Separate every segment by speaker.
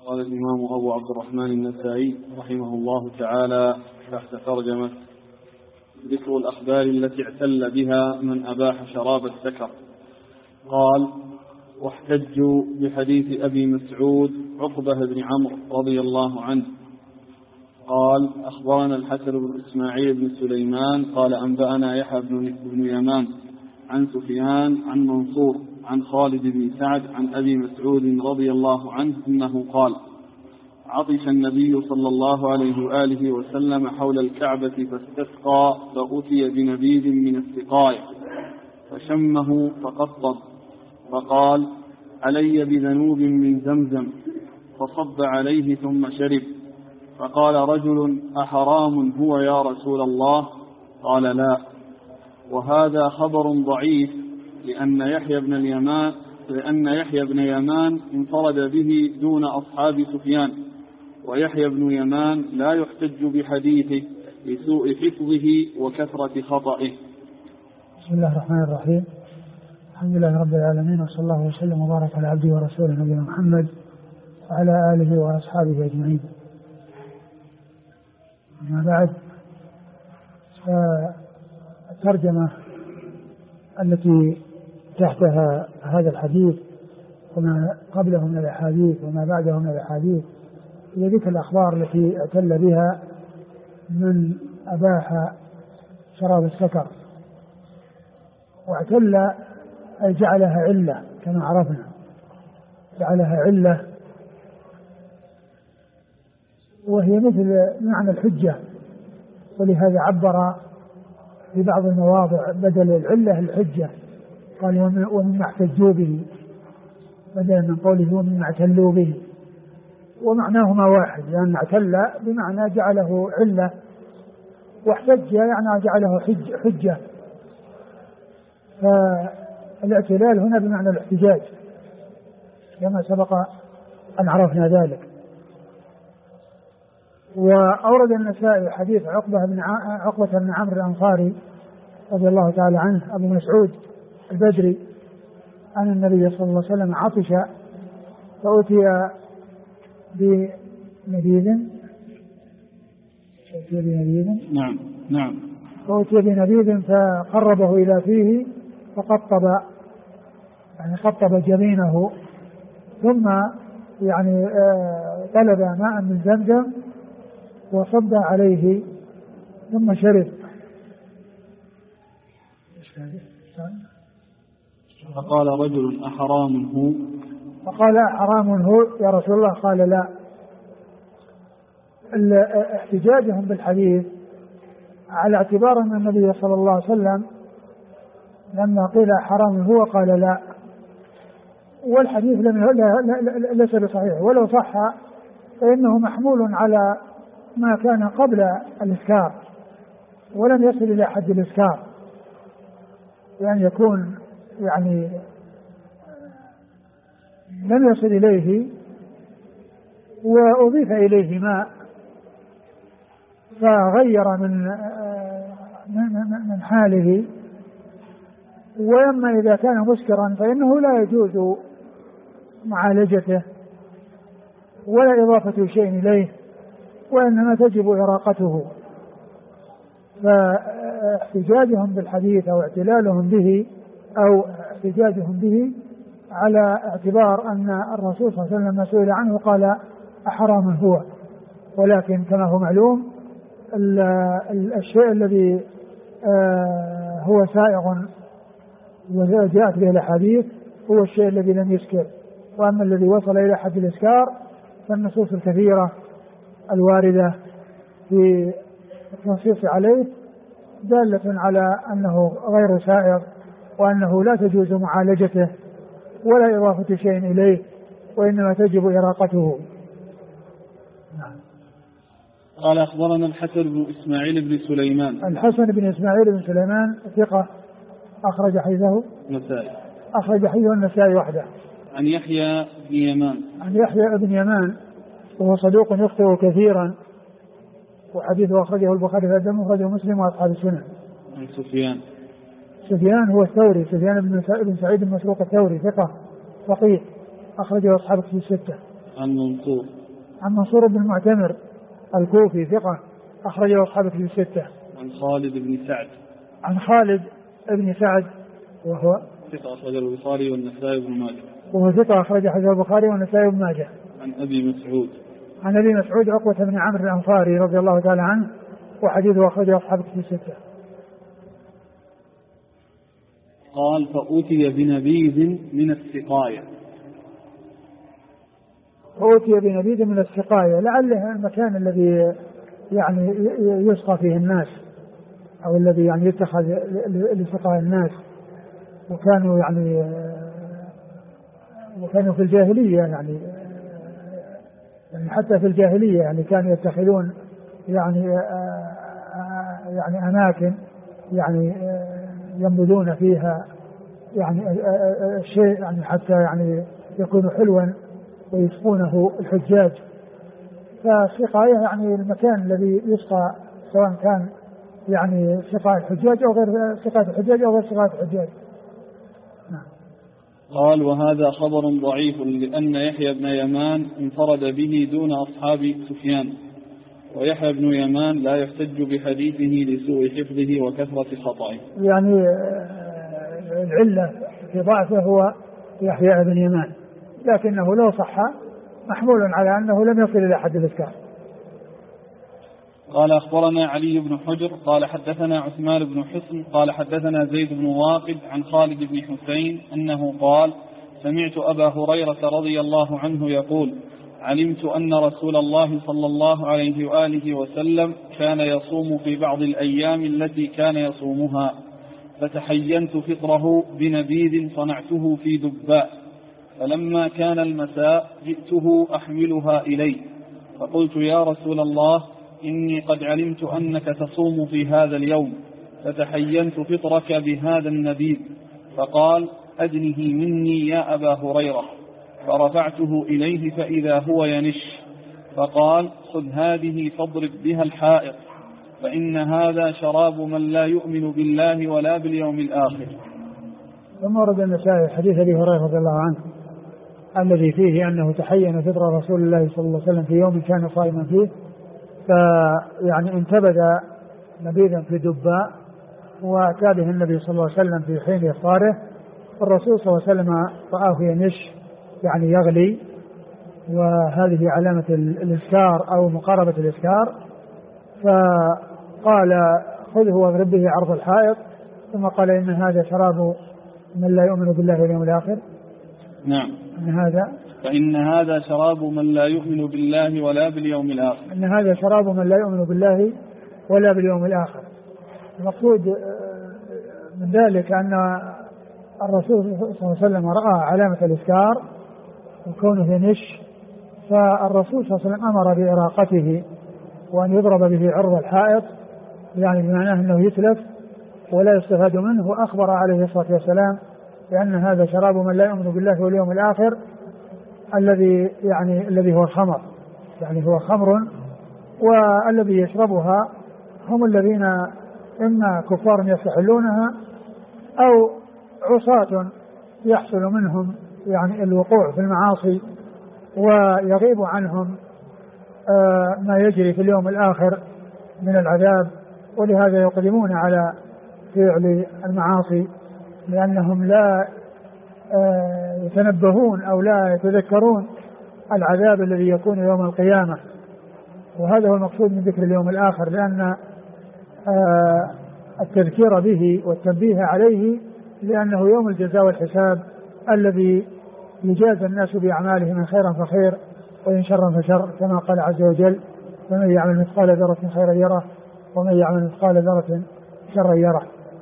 Speaker 1: قال الإمام أبو عبد الرحمن النسائي رحمه الله تعالى تحت ترجمة ذكر الأخبار التي اعتل بها من أباح شراب السكر. قال: واحتجوا بحديث أبي مسعود عقبة بن عمرو رضي الله عنه قال: أخبرنا الحسن بن إسماعيل بن سليمان قال: أنبأنا يحيى بن يمان عن سفيان عن منصور عن خالد بن سعد عن أبي مسعود رضي الله عنه أنه قال: عطش النبي صلى الله عليه وآله وسلم حول الكعبة فاستسقى فأتي بنبيذ من السقاية فشمه فقطب فقال: علي بذنوب من زمزم، فصب عليه ثم شرب. فقال رجل: أحرام هو يا رسول الله؟ قال: لا. وهذا خبر ضعيف لأن يحيى بن يمان انفرد به دون أصحاب سفيان، ويحيى بن يمان لا يحتج بحديثه لسوء حفظه وكثرة خطئه.
Speaker 2: بسم الله الرحمن الرحيم. الحمد لله رب العالمين، وصلى الله وسلم وبارك على عبده ورسوله نبينا محمد وعلى آله وأصحابه أجمعين. أما بعد، فالترجمة التي تحتها هذا الحديث وما قبله من الأحاديث وما بعده من الأحاديث هي ذكر الأخبار التي اعتل بها من أباح شراب السكر. واعتل أي جعلها علة كما عرفنا، جعلها علة، وهي مثل معنى الحجة، ولهذا عبر في بعض المواضع بدل العلة الحجة، قال: ومما احتجوا به، بدلا من قوله ومما اعتلوا به، ومعناهما واحد، لأن اعتل بمعنى جعله علة، واحتج يعني جعله حجة. فالاعتلال هنا بمعنى الاحتجاج كما سبق أن عرفنا ذلك. وأورد النسائي حديث عقبة بن عمرو الأنصاري رضي الله تعالى عنه أبو مسعود البدري أن النبي صلى الله عليه وسلم عطش فأتي بنبيذ فأتي بنبيذ فقربه إلى فيه فقطب، يعني قطب جبينه، ثم يعني طلب ماء من زمزم وصب عليه ثم شرب.
Speaker 1: فقال رجل: أحرام هو؟
Speaker 2: فقال: أحرام هو يا رسول الله؟ قال: لا. احتجاجهم بالحديث على اعتبار أن النبي صلى الله عليه وسلم لما قيل حرام هو قال: لا، والحديث ليس بصحيح، ولو صح فإنه محمول على ما كان قبل الإسكار ولم يصل إلى حد الإسكار، يعني يكون يعني لم يصل إليه وأضيف إليه ماء فغير من حاله. وأما إذا كان مسكرا فإنه لا يجوز معالجته ولا إضافة شيء إليه، وإنما تجب إراقته. فاحتجاجهم بالحديث أو اعتلالهم به أو احتجاجهم به على اعتبار أن الرسول صلى الله عليه وسلم سئل عنه قال: أحرام هو؟ ولكن كما هو معلوم الشيء الذي هو سائغ وجاءت به الأحاديث هو الشيء الذي لم يسكر، وأما الذي وصل إلى حد الإسكار فالنصوص الكثيرة الواردة في التنصيص عليه دالة على أنه غير سائغ، وأنه لا تجوز معالجته ولا إضافة شيء إليه، وإنما تجب إراقته.
Speaker 1: نعم. قال: أخبرنا الحسن بن إسماعيل بن سليمان.
Speaker 2: الحسن بن إسماعيل بن سليمان ثقة أخرج حديثه النسائي وحده.
Speaker 1: عن يحيى بن يمان.
Speaker 2: عن يحيى بن يمان وهو صدوق يخطئ كثيرا، وحديثه أخرجه البخاري في الدم وأخرجه مسلم وأصحاب السنن.
Speaker 1: عن سفيان
Speaker 2: هو الثوري، سفيان بن سعيد المسروق الثوري ثقة فقيه أخرجه أصحاب الكتب الستة.
Speaker 1: عن منصور
Speaker 2: عن منصور بن المعتمر الكوفي ثقة أخرجه أصحاب الكتب الستة.
Speaker 1: عن خالد بن سعد.
Speaker 2: عن خالد بن سعد وهو
Speaker 1: ثقة أخرجه البخاري والنسائي بن ماجه.
Speaker 2: وهو ثقة أخرج حديث البخاري والنسائي بن ماجه.
Speaker 1: عن أبي مسعود.
Speaker 2: عن أبي مسعود عقبة بن عمرو الأنصاري رضي الله تعالى عنه وحديثه أخرجه أصحاب الكتب الستة.
Speaker 1: قال فأتي بنبيذ من السقاية.
Speaker 2: فأتي بنبيذ من السقاية لعله المكان الذي يعني يسقى فيه الناس أو الذي يعني يتخذ لسقاء الناس. وكانوا في الجاهلية يعني حتى في الجاهلية يعني كانوا يتخذون يعني أماكن يعني ينبذون فيها يعني الشيء يعني حتى يعني يكون حلوا ويسقونه الحجاج. فالسقاية يعني المكان الذي يسقى سواء كان يعني سقاء الحجاج أو غير سقاء الحجاج أو غير سقاء الحجاج.
Speaker 1: قال وهذا خبر ضعيف لأن يحيى بن يمان انفرد به دون أصحاب سفيان، ويحيى بن يمان لا يحتج بحديثه لسوء حفظه وكثرة خطئه.
Speaker 2: يعني العلة في ضعفه هو يحيى بن يمان، لكنه لو صح محمول على أنه لم يصل إلى حد الإسكار.
Speaker 1: قال أخبرنا علي بن حجر قال حدثنا عثمان بن حصن قال حدثنا زيد بن واقد عن خالد بن حسين أنه قال سمعت أبا هريرة رضي الله عنه يقول علمت أن رسول الله صلى الله عليه وآله وسلم كان يصوم في بعض الأيام التي كان يصومها، فتحينت فطره بنبيذ صنعته في دباء، فلما كان المساء جئته أحملها إليه فقلت يا رسول الله إني قد علمت أنك تصوم في هذا اليوم، فتحينت فطرك بهذا النبيذ، فقال أدنه مني يا أبا هريرة، فرفعته إليه فإذا هو ينش، فقال خذ هذه فاضرب بها الحائط، فإن هذا شراب من لا يؤمن بالله ولا باليوم الآخر.
Speaker 2: ثم ورد النسائي حديث أبي هريرة رضي الله عنه الذي فيه أنه تحين فطر رسول الله صلى الله عليه وسلم في يوم كان صائما فيه، فيعني انتبذ نبيذا في دباء وأتى به النبي صلى الله عليه وسلم في حين إفطاره، الرسول صلى الله عليه وسلم رآه ينش يعني يغلي، وهذه علامة الإسكار أو مقاربة الإسكار، فقال خذه واضرب به عرض الحائط، ثم قال إن هذا شراب من لا يؤمن بالله واليوم الآخر.
Speaker 1: نعم.
Speaker 2: فإن هذا
Speaker 1: شراب من لا يؤمن بالله ولا باليوم الآخر.
Speaker 2: إن هذا شراب من لا يؤمن بالله ولا باليوم الآخر. المقصود من ذلك أن الرسول صلى الله عليه وسلم رأى علامة الإسكار وكونه ينش، فالرسول صلى الله عليه وسلم أمر بإراقته وأن يضرب به عرض الحائط، يعني بمعناه أنه يتلف ولا يستفاد منه، وأخبر عليه الصلاة والسلام بأن هذا شراب من لا يؤمن بالله واليوم الآخر الذي هو الخمر، يعني هو خمر، والذي يشربها هم الذين إما كفار يستحلونها أو عصاة يحصل منهم يعني الوقوع في المعاصي ويغيب عنهم ما يجري في اليوم الآخر من العذاب، ولهذا يقدمون على فعل المعاصي لأنهم لا يتنبهون أو لا يتذكرون العذاب الذي يكون يوم القيامة. وهذا هو المقصود من ذكر اليوم الآخر، لأن التذكير به والتنبيه عليه لأنه يوم الجزاء والحساب الذي يجازى الناس بأعمالهم من خيرا فخير وإن شرا فشر، كما قال عز وجل فمن يعمل مثقال ذرة خيرا يره ومن يعمل مثقال ذرة شرا يره.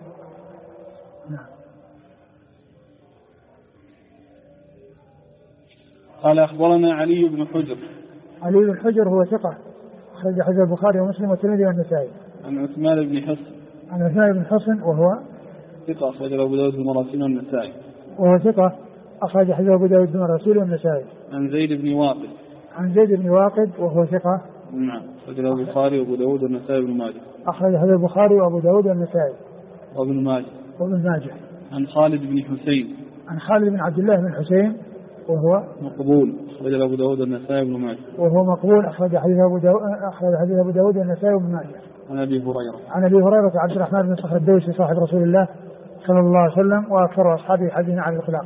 Speaker 1: قال أخبرنا علي بن حجر.
Speaker 2: علي بن حجر هو ثقة أخرج حديث البخاري ومسلم والترمذي والنسائي.
Speaker 1: عن عثمان بن حصن.
Speaker 2: عن عثمان بن حصن وهو
Speaker 1: ثقة أخرج أبو داود المراسيل والنسائي.
Speaker 2: وهو ثقة أخرج حديث أبو داود المراسيل والنسائي.
Speaker 1: عن زيد بن واقد.
Speaker 2: عن زيد بن واقد وهو ثقة.
Speaker 1: نعم. أخرج البخاري وأبو داود والنسائي وابن ماجه.
Speaker 2: أخرج حديث البخاري وأبو داود والنسائي.
Speaker 1: وابن ماجه.
Speaker 2: وابن ماجه.
Speaker 1: عن خالد بن حسين.
Speaker 2: عن خالد بن عبد الله بن حسين وهو
Speaker 1: مقبول أخرج أبو داود النسائي بن ماجه.
Speaker 2: وهو مقبول أخرج حديث أبو داود النسائي بن ماجه.
Speaker 1: عن أبي هريرة.
Speaker 2: عن أبي هريرة عبد الرحمن بن صخر الدوسي صاحب رسول الله صلى الله عليه وسلم وأكثر أصحابه حديثا عن الإطلاق.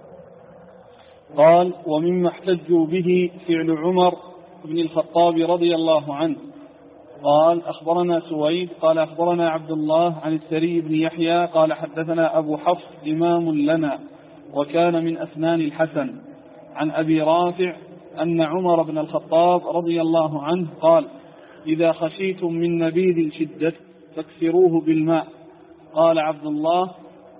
Speaker 1: قال: ومما احتجوا به فعل عمر بن الخطاب رضي الله عنه. قال: أخبرنا سويد قال أخبرنا عبد الله عن السري بن يحيى قال حدثنا أبو حفص إمام لنا وكان من أسنان الحسن عن أبي رافع أن عمر بن الخطاب رضي الله عنه قال: إذا خشيتم من نبيذ شدة فاكسروه بالماء. قال عبد الله: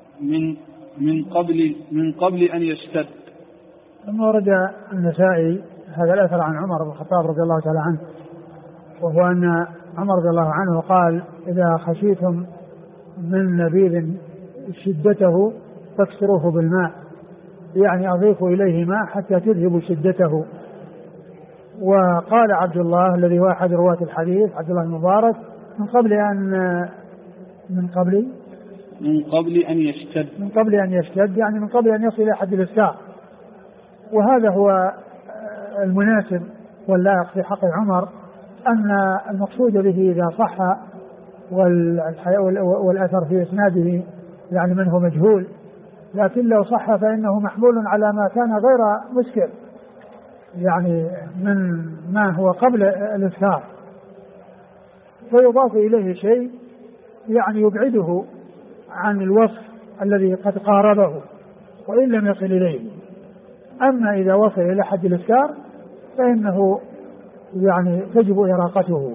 Speaker 1: من قبل أن يشتد.
Speaker 2: ثم ورد النسائي هذا الأثر عن عمر بن الخطاب رضي الله تعالى عنه، وهو أن عمر رضي الله عنه قال: إذا خشيتم من نبيذ شدته فاكسروه بالماء، يعني أضيفوا إليه ماء حتى تذهبوا شدته. وقال عبد الله الذي هو أحد رواة الحديث عبد الله المبارك: من قبل أن يشتد، يعني من قبل أن يصل إلى حد الإسكار. وهذا هو المناسب واللائق في حق عمر، أن المقصود به إذا صح والأثر في إسناده يعني من هو مجهول، لكن لو صح فإنه محمول على ما كان غير مشكل، يعني من ما هو قبل الإسكار، فيضاف إليه شيء يعني يبعده عن الوصف الذي قد قاربه وإن لم يصل إليه. أما إذا وصل إلى حد الإسكار فإنه يعني تجب إراقته.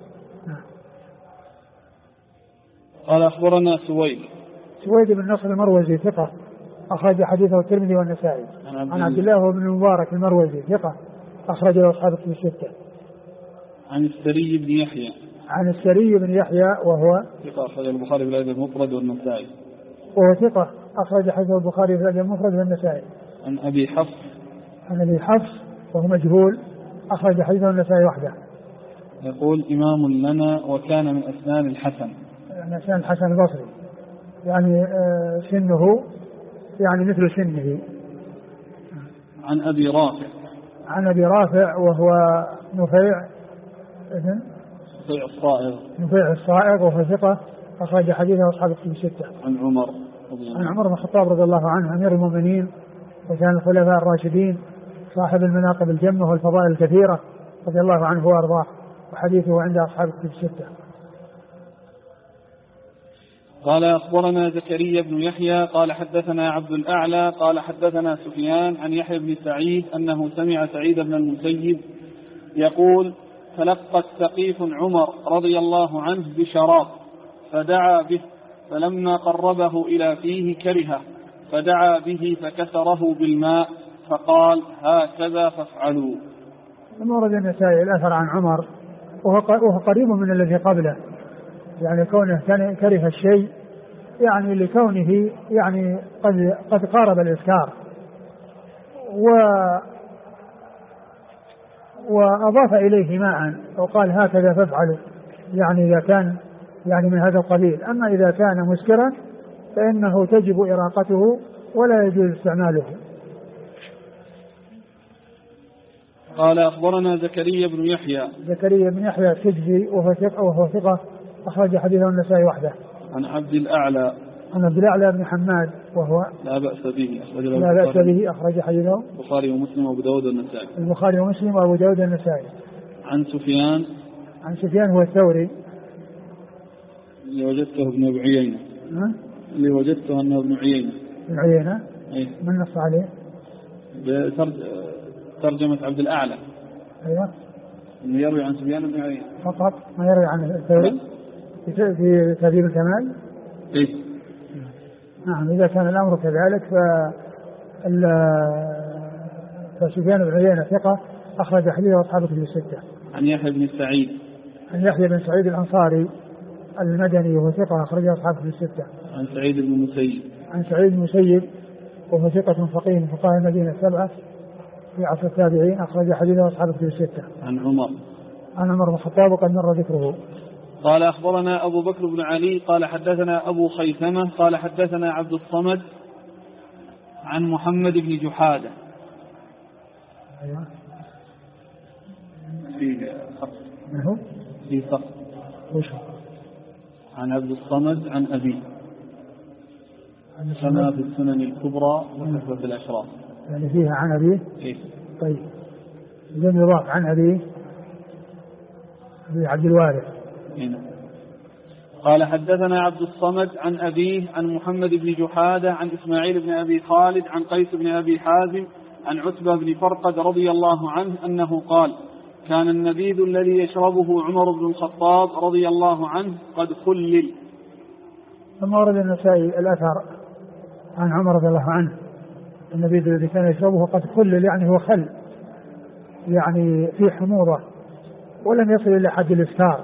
Speaker 1: قال: أخبرنا
Speaker 2: سويد بن نصر المروزي ثقة أخرج حديثه الترمذي والنسائي. عن عبد الله بن المبارك المروزي ثقة أخرج له أصحاب الكتب الستة.
Speaker 1: عن السري بن يحيى وهو ثقة أخرج البخاري في الأدب المفرد والنسائي.
Speaker 2: وهو ثقة أخرج حديثه البخاري في الأدب المفرد والنسائي.
Speaker 1: عن أبي حفص وهو مجهول أخرج حديثه النسائي وحده. يقول: إمام لنا وكان من أسنان الحسن.
Speaker 2: من أسنان الحسن البصري، يعني سنه يعني مثل سنه.
Speaker 1: عن أبي رافع
Speaker 2: وهو نفيع الصائغ وهو ثقة أخرج حديثه أصحاب الكتب الستة.
Speaker 1: عن عمر
Speaker 2: بن الخطاب رضي الله عنه أمير المؤمنين وكان الخلفاء الراشدين صاحب المناقب الجمة والفضائل الكثيرة رضي الله عنه وأرضاه، وحديثه عند أصحاب الكتب الستة.
Speaker 1: قال: أخبرنا زكريا بن يحيى قال حدثنا عبد الأعلى قال حدثنا سفيان عن يحيى بن سعيد أنه سمع سعيد بن المسيب يقول: تلقت ثقيف عمر رضي الله عنه بشراب فدعا به، فلما قربه إلى فيه كرهه، فدعا به فكسره بالماء فقال: هكذا فافعلوا.
Speaker 2: ثم ورد النسائي الأثر عن عمر وهو قريب من الذي قبله، يعني كونه كره الشيء يعني لكونه يعني قد قارب الإسكار، وأضاف إليه ماء وقال: هكذا فافعلوا، يعني إذا كان يعني من هذا القبيل. أما إذا كان مسكرا فإنه تجب إراقته ولا يجوز استعماله.
Speaker 1: قال: أخبرنا زكريا بن يحيى
Speaker 2: السجزي وهو ثقة أخرج حديثه النسائي وحده.
Speaker 1: عن عبد الأعلى
Speaker 2: بن حماد وهو
Speaker 1: لا بأس به
Speaker 2: أخرج حديثه
Speaker 1: البخاري ومسلم وأبو داود والنسائي. عن سفيان هو الثوري اللي وجدته ابن عيينة أنه ابن عيينة.
Speaker 2: من نص عليه
Speaker 1: ترجمة عبد الأعلى.
Speaker 2: أيوة.
Speaker 1: إنه يروي عن سفيان بن عيينة
Speaker 2: فقط، ما يروي عن الثوري في تهذيب الكمال. نعم، إذا كان الأمر كذلك فسفيان بن عيينة ثقة أخرج حديثه أصحاب الكتب الستة.
Speaker 1: عن يحيى بن سعيد
Speaker 2: الأنصاري المدني وهو ثقة أخرج أصحاب الكتب الستة.
Speaker 1: عن سعيد بن
Speaker 2: المسيب وهو ثقة فقيه من فقهاء المدينة السبعة في عصر التابعين أخرج حديثه أصحاب الكتب الستة.
Speaker 1: عن عمر
Speaker 2: بن الخطاب وقد مر ذكره.
Speaker 1: قال: أخبرنا أبو بكر بن علي قال حدثنا أبو خيثمة قال حدثنا عبد الصمد عن محمد بن جحادة
Speaker 2: أيوة.
Speaker 1: في خط.
Speaker 2: منه؟
Speaker 1: في خط.
Speaker 2: وش؟
Speaker 1: عن عبد الصمد عن أبي كما في السنن الكبرى وكتبة الأشراف.
Speaker 2: يعني فيها عن أبيه؟
Speaker 1: إيه؟
Speaker 2: طيب إذن يضاف عن أبيه أبي عبد الوارث.
Speaker 1: هنا قال حدثنا عبد الصمد عن أبيه عن محمد بن جحادة عن إسماعيل بن أبي خالد عن قيس بن أبي حازم عن عتبة بن فرقد رضي الله عنه أنه قال كان النبيذ الذي يشربه عمر بن الخطاب رضي الله عنه قد خلل.
Speaker 2: ثم ورد النسائي الأثر عن عمر رضي الله عنه النبيذ الذي كان يشربه قد خلل، يعني هو خل، يعني في حموضة ولم يصل إلى حد الإسكار.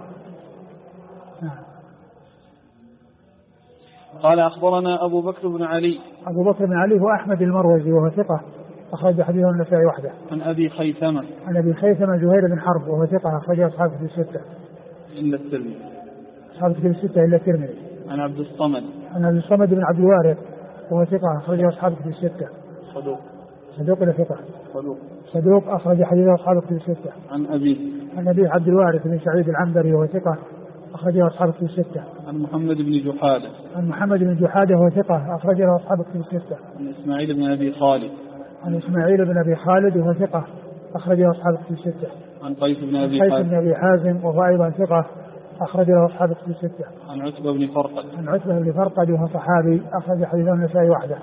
Speaker 1: قال أخبرنا أبو بكر بن علي.
Speaker 2: أبو بكر بن علي هو أحمد المروزي وهو ثقة أخرج حديثه النسائي وحده.
Speaker 1: عن أبي خيثمة.
Speaker 2: عن أبي خيثمة زهير بن حرب وهو ثقة أخرج أصحابه في الستة
Speaker 1: إلا الترمذي.
Speaker 2: أصحابه في الستة إلا الترمذي.
Speaker 1: عن عبد الصمد.
Speaker 2: عن عبد الصمد بن عبد الوارث وهو ثقة أخرج أصحابه في الستة. صدوق إلى ثقة. صدوق أخرج حديثه أصحابه في الستة.
Speaker 1: عن أبي.
Speaker 2: عن أبي عبد الوارث بن سعيد العنبري وهو ثقة أخرجه أصحابه في الستة.
Speaker 1: عن محمد بن جحادة.
Speaker 2: عن محمد بن جحادة وهو ثقة أخرجه أصحابه في الستة.
Speaker 1: عن إسماعيل بن أبي خالد.
Speaker 2: عن إسماعيل بن أبي خالد وهو ثقة أخرجه أصحابه في الستة.
Speaker 1: عن قيس بن أبي
Speaker 2: حازم. قيس بن أبي حازم وهو أيضا ثقة أخرجه أصحابه في الستة.
Speaker 1: عن عتبة بن فرقد.
Speaker 2: عن عتبة بن فرقد وهو صحابي أخرج حديثه النسائي وحده.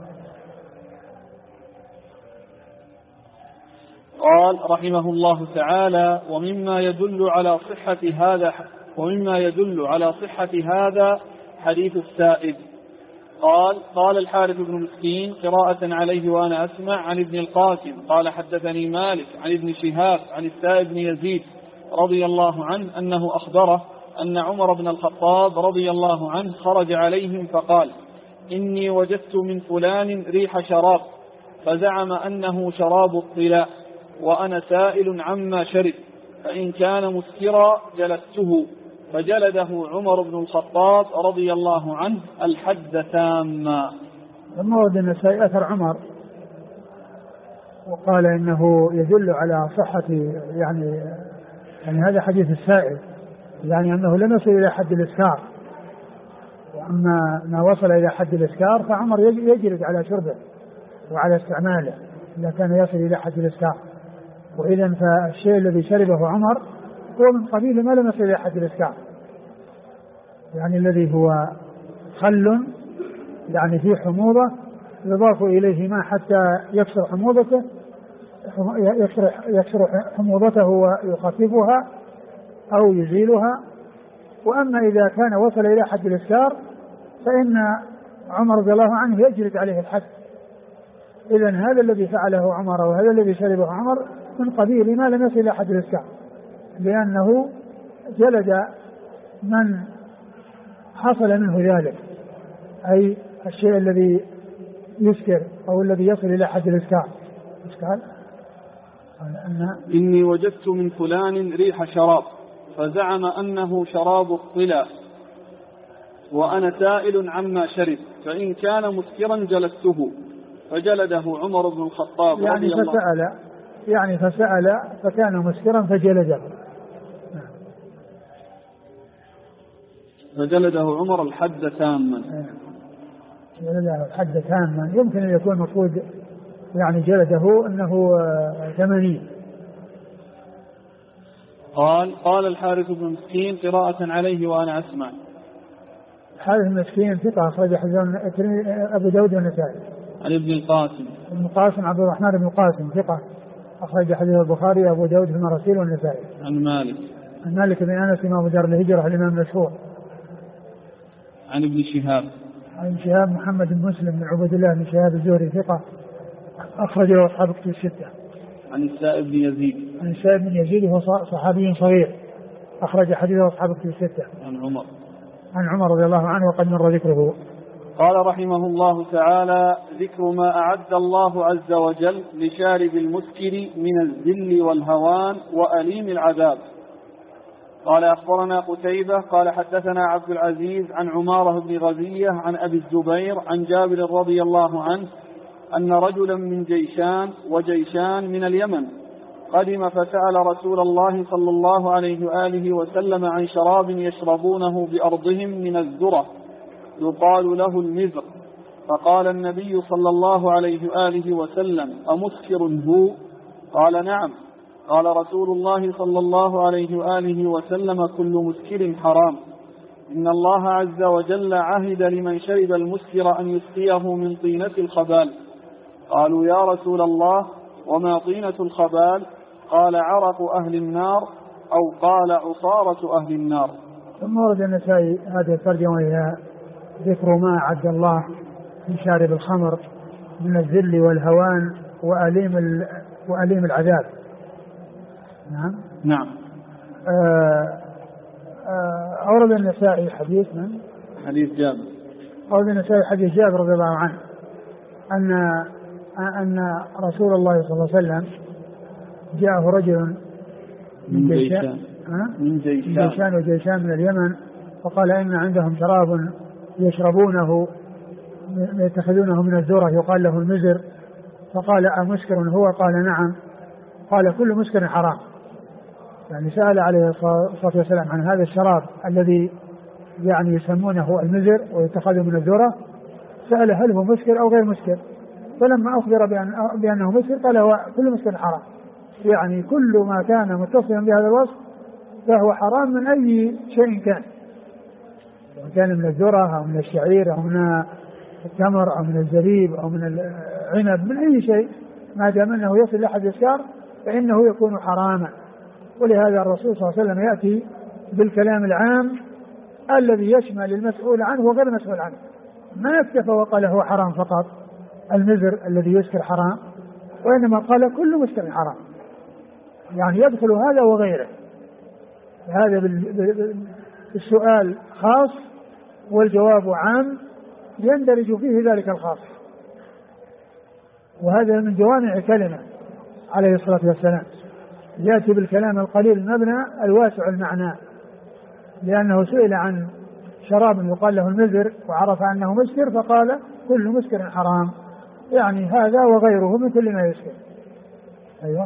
Speaker 1: قال رحمه الله تعالى ومما يدل على صحة هذا حديث السائب. قال الحارث بن مسكين قراءة عليه وأنا أسمع عن ابن القاسم قال حدثني مالك عن ابن شهاب عن السائب بن يزيد رضي الله عنه أنه أخبره أن عمر بن الخطاب رضي الله عنه خرج عليهم فقال إني وجدت من فلان ريح شراب فزعم أنه شراب الطلاء وأنا سائل عما شرب فإن كان مسكرا جلدته فجلده عمر بن الخطاب رضي الله عنه الحد تاما.
Speaker 2: ثم ورد النسائي أثر عمر وقال إنه يدل على صحة يعني هذا حديث السائل، يعني أنه لم يصل إلى حد الإسكار، وأما ما وصل إلى حد الإسكار فعمر يجرد على شربه وعلى استعماله إذا كان يصل إلى حد الإسكار. وإذا فالشيء الذي شربه عمر هو من قبيل ما لم يصل إلى حد الإسكار، يعني الذي هو خل يعني فيه حموضة يضاف إليه ما حتى يكسر حموضته يكسر حموضته ويخففها أو يزيلها. وأما إذا كان وصل إلى حد الإسكار فإن عمر رضي الله عنه يجرد عليه الحد. إذن هذا الذي فعله عمر وهذا الذي شربه عمر من قبيل ما لم يصل إلى حد الإسكار، لأنه جلد من حصل منه ذلك، أي الشيء الذي يسكر أو الذي يصل إلى حد الإسكار.
Speaker 1: إني وجدت من فلان ريح شراب فزعم أنه شراب الطلاء وأنا سائل عما شرب فإن كان مسكرا جلدته فجلده عمر بن الخطاب
Speaker 2: يعني فسأل فكان مسكرا فجلده
Speaker 1: فجلده عمر الحد تاما.
Speaker 2: جلده الحد تاما يمكن أن يكون مفروض يعني جلده أنه 80.
Speaker 1: قال الحارث بن مسكين قراءة عليه وأنا أسمع.
Speaker 2: الحارث بن مسكين ثقة أخرج حديث أبو داود والنسائي.
Speaker 1: عن ابن القاسم.
Speaker 2: ابن القاسم عبد الرحمن بن القاسم ثقة أخرج حديث البخاري وأبو داود في المراسيل والنسائي.
Speaker 1: عن مالك
Speaker 2: بن أنس إمام دار الهجرة الإمام المشهور.
Speaker 1: عن ابن شهاب.
Speaker 2: عن شهاب محمد بن مسلم بن عبد الله بن شهاب الزهري ثقة أخرجه أصحاب كتب الستة.
Speaker 1: عن السائب بن يزيد.
Speaker 2: عن السائب بن يزيد هو صحابي صغير أخرج حديثه أصحاب كتب الستة. عن عمر رضي الله عنه وقد مر ذكره.
Speaker 1: قال رحمه الله تعالى ذكر ما أعد الله عز وجل لشارب المسكر من الذل والهوان وأليم العذاب. قال أخبرنا قتيبة قال حدثنا عبد العزيز عن عمارة بن غزية عن أبي الزبير عن جابر رضي الله عنه أن رجلا من جيشان من اليمن قدم فسأل رسول الله صلى الله عليه وآله وسلم عن شراب يشربونه بأرضهم من الذرة يقال له المزر، فقال النبي صلى الله عليه وآله وسلم: أمسكر هو؟ قال: نعم. قال رسول الله صلى الله عليه وآله وسلم: كل مسكر حرام. إن الله عز وجل عهد لمن شرب المسكر أن يسقيه من طينة الخبال. قالوا: يا رسول الله، وما طينة الخبال؟ قال: عرق أهل النار، أو قال: عصارة أهل النار.
Speaker 2: ثم ورد النسائي هذه الترجمة إلى ذكر ما أعد الله لشارب الخمر من الذل والهوان وأليم العذاب.
Speaker 1: نعم.
Speaker 2: أورد النسائي حديث
Speaker 1: جابر.
Speaker 2: أورد النسائي حديث جابر رضي الله عنه أن رسول الله صلى الله عليه وسلم جاءه رجل من جيشان من اليمن، فقال: إن عندهم شراب يشربونه يتخذونه من الذرة يقال له المزر. فقال: أمسكر هو؟ قال: نعم. قال: كل مسكر حرام. يعني سأل عليه الصلاة والسلام عن هذا الشراب الذي يعني يسمونه المزر ويتخذ من الذرة، سأل هل هو مسكر أو غير مسكر، فلما أخبر بأنه مسكر قال: هو كل مسكر حرام. يعني كل ما كان متصلا بهذا الوصف فهو حرام من أي شيء كان من الذرة أو من الشعير أو من التمر أو من الزبيب أو من العنب، من أي شيء ما دام أنه يصل لحد الإسكار فإنه يكون حراما. ولهذا الرسول صلى الله عليه وسلم يأتي بالكلام العام الذي يشمل المسؤول عنه وغير المسؤول عنه، ما اكتفى وقال هو حرام فقط المزر الذي يسكر حرام، وإنما قال كل مسكر حرام، يعني يدخل هذا وغيره. هذا بالسؤال خاص والجواب عام يندرج فيه ذلك الخاص، وهذا من جوامع كلمة عليه الصلاة والسلام، يأتي بالكلام القليل المبنى الواسع المعنى، لأنه سئل عن شراب يقال له المزر وعرف أنه مسكر فقال كل مسكر حرام، يعني هذا وغيره من كل ما يسكر. أيوة،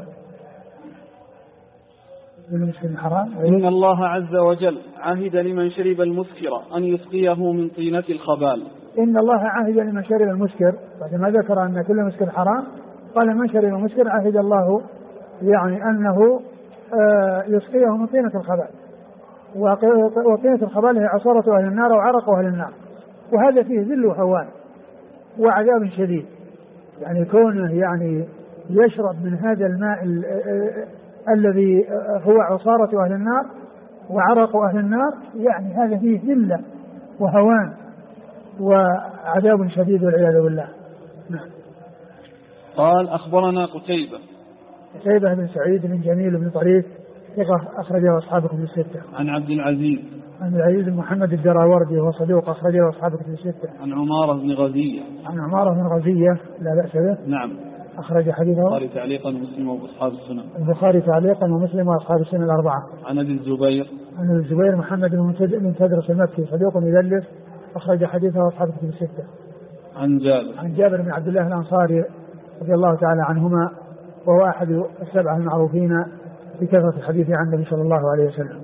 Speaker 2: كل مسكر حرام.
Speaker 1: إن الله عز وجل عهد لمن شرب المسكر أن يسقيه من طينة الخبال.
Speaker 2: إن الله عهد لمن شرب المسكر، بعدما ذكر أن كل مسكر حرام قال من شرب المسكر عهد الله يعني أنه يسقيه من طينة الخبال، وطينة الخبال هي عصارة أهل النار وعرق أهل النار، وهذا فيه ذل وهوان وعذاب شديد. يعني كونه يعني يشرب من هذا الماء الذي هو عصارة أهل النار وعرق أهل النار، يعني هذا فيه ذلة وهوان وعذاب شديد والعياذ بالله. نعم.
Speaker 1: قال: أخبرنا قتيبة
Speaker 2: بن سعيد بن جميل بن طريف ثقة أخرجه أصحاب كتب الستة.
Speaker 1: عن عبد العزيز
Speaker 2: بن محمد الدراوردي وهو صدوق أخرجه أصحاب كتب الستة.
Speaker 1: عن عمارة بن غزية
Speaker 2: لا بأس به.
Speaker 1: نعم.
Speaker 2: أخرج حديثه
Speaker 1: البخاري تعليقا ومسلم وأصحاب السنن.
Speaker 2: البخاري تعليقا ومسلم وأصحاب السنن الأربعة.
Speaker 1: عن أبي الزبير
Speaker 2: محمد بن تدرس المكي صدوق يدلس أخرج حديثه أصحاب كتب الستة.
Speaker 1: عن
Speaker 2: جابر بن عبد الله الأنصاري رضي الله تعالى عنهما، وهو أحد السبعة المعروفين بكثرة الحديث عن النبي صلى الله عليه وسلم.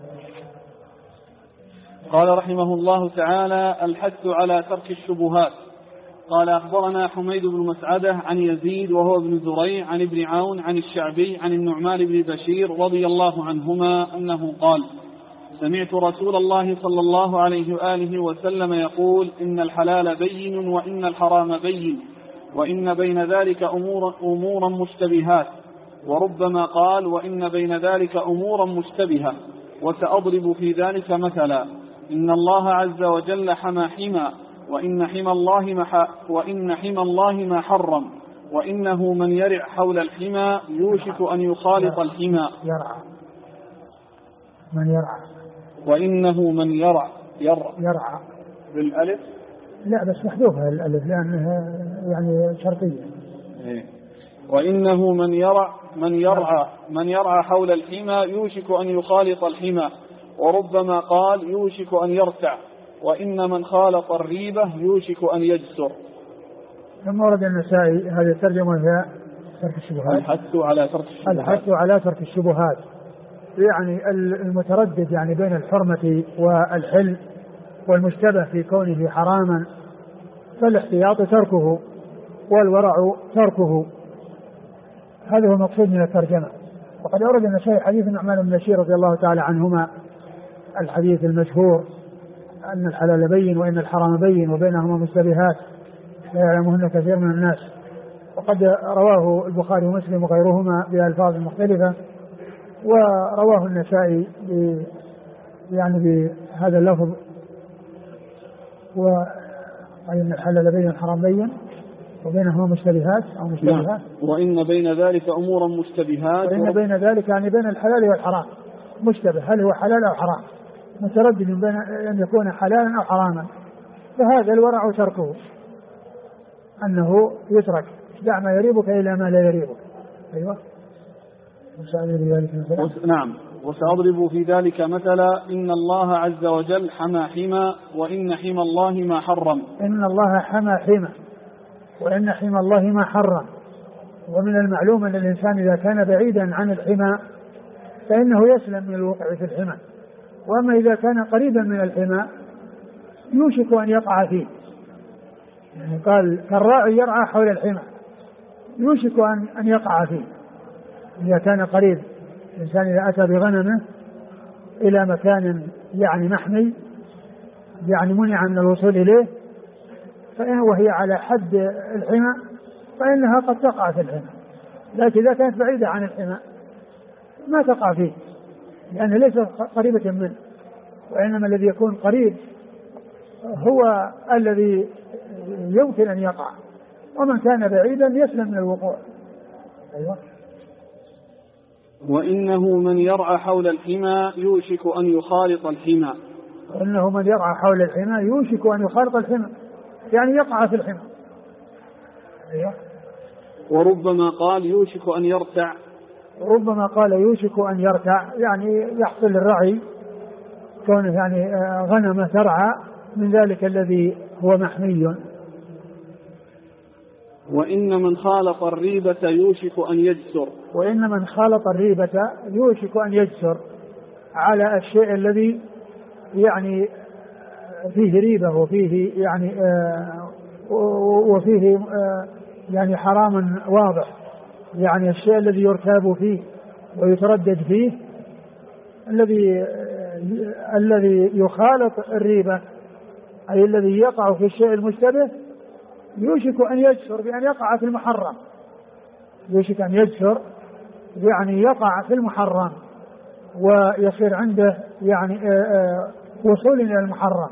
Speaker 1: قال رحمه الله تعالى: الحث على ترك الشبهات. قال: أخبرنا حميد بن مسعدة عن يزيد وهو ابن زريع عن ابن عون عن الشعبي عن النعمان بن بشير رضي الله عنهما أنه قال: سمعت رسول الله صلى الله عليه وآله وسلم يقول: إن الحلال بين وإن الحرام بين وإن بين ذلك أمورا مشتبهات، وربما قال: وإن بين ذلك أمورا مشتبهة. وسأضرب في ذلك مثلا: إن الله عز وجل حمى حمى، وإن حمى الله ما حرم، وإنه من يرع حول الحمى يوشك أن يخالط الحمى. وإنه من يرع بالألف،
Speaker 2: لا بس محذوفة الألف لأنها يعني شرطية.
Speaker 1: وإنه من يرعى حول الحمى يوشك أن يخالط الحمى، وربما قال: يوشك أن يرتع، وإن من خالط الريبة يوشك أن يجسر.
Speaker 2: ثم ورد النسائي هذه الترجمة هي ترك الشبهات.
Speaker 1: الحث على ترك الشبهات.
Speaker 2: يعني المتردد يعني بين الحرمة والحل والمشتبه في كونه حراما، فالاحتياط تركه والورع تركه. هذا هو المقصود من الترجمة. وقد أورد النسائي حديث النعمان بن بشير رضي الله تعالى عنهما، الحديث المشهور أن الحلال بين وإن الحرام بين وبينهما مشتبهات لا يعلمهن كثير من الناس. وقد رواه البخاري ومسلم وغيرهما بألفاظ مختلفة، ورواه النسائي يعني بهذا اللفظ، وأن الحلال بين والحرام بين وبينهما مشتبهات أو مشتبهات.
Speaker 1: وإن بين ذلك أمورا مشتبهات.
Speaker 2: وإن بين ذلك يعني بين الحلال والحرام مشتبه، هل هو حلال أو حرام، متردد بين أن يكون حلالا أو حراما، فهذا الورع تركه، أنه يترك، دع ما يريبك إلى ما لا يريبك. أيوة.
Speaker 1: نعم. وسأضرب في ذلك مثلا: إن الله عز وجل حمى حمى، وإن حمى الله ما حرم.
Speaker 2: إن الله حمى حمى وإن حمى الله ما حرم. ومن المعلوم أن الإنسان إذا كان بعيدا عن الحمى فإنه يسلم من الوقع في الحمى، وأما إذا كان قريبا من الحمى يوشك أن يقع فيه. يعني قال كالراعي يرعى حول الحمى، يوشك أن يقع فيه إذا كان قريب. الإنسان إذا أتى بغنمه إلى مكان يعني محمي، يعني منع من الوصول إليه، وهي على حد الحمى فإنها قد تقع في الحمى، لكن إذا كانت بعيدة عن الحمى ما تقع فيه، لأنها ليست قريبة منه، وإنما الذي يكون قريب هو الذي يمكن أن يقع، ومن كان بعيدا يسلم من الوقوع. أيوة.
Speaker 1: وإنه من يرعى حول الحمى يوشك أن يخالط الحمى.
Speaker 2: وإنه من يرعى حول الحمى يوشك أن يخالط الحمى، يعني يقع في الحمى. أيوة.
Speaker 1: وربما قال يوشك أن يرتع.
Speaker 2: ربما قال يوشك أن يرتع، يعني يحصل الرعي، كونه يعني غنم ترعى من ذلك الذي هو محمي.
Speaker 1: وإن من خالط الريبة يوشك أن يجسر.
Speaker 2: وإن من خالط الريبة يوشك أن يجسر على الشيء الذي يعني فيه ريبة وفيه يعني وفيه يعني حرام واضح، يعني الشيء الذي يرتاب فيه ويتردد فيه، الذي يخالط الريبة أي الذي يقع في الشيء المشتبه يوشك أن يجسر بأن يقع في المحرم. يوشك أن يجسر يعني يقع في المحرم ويصير عنده يعني وصول إلى المحرم.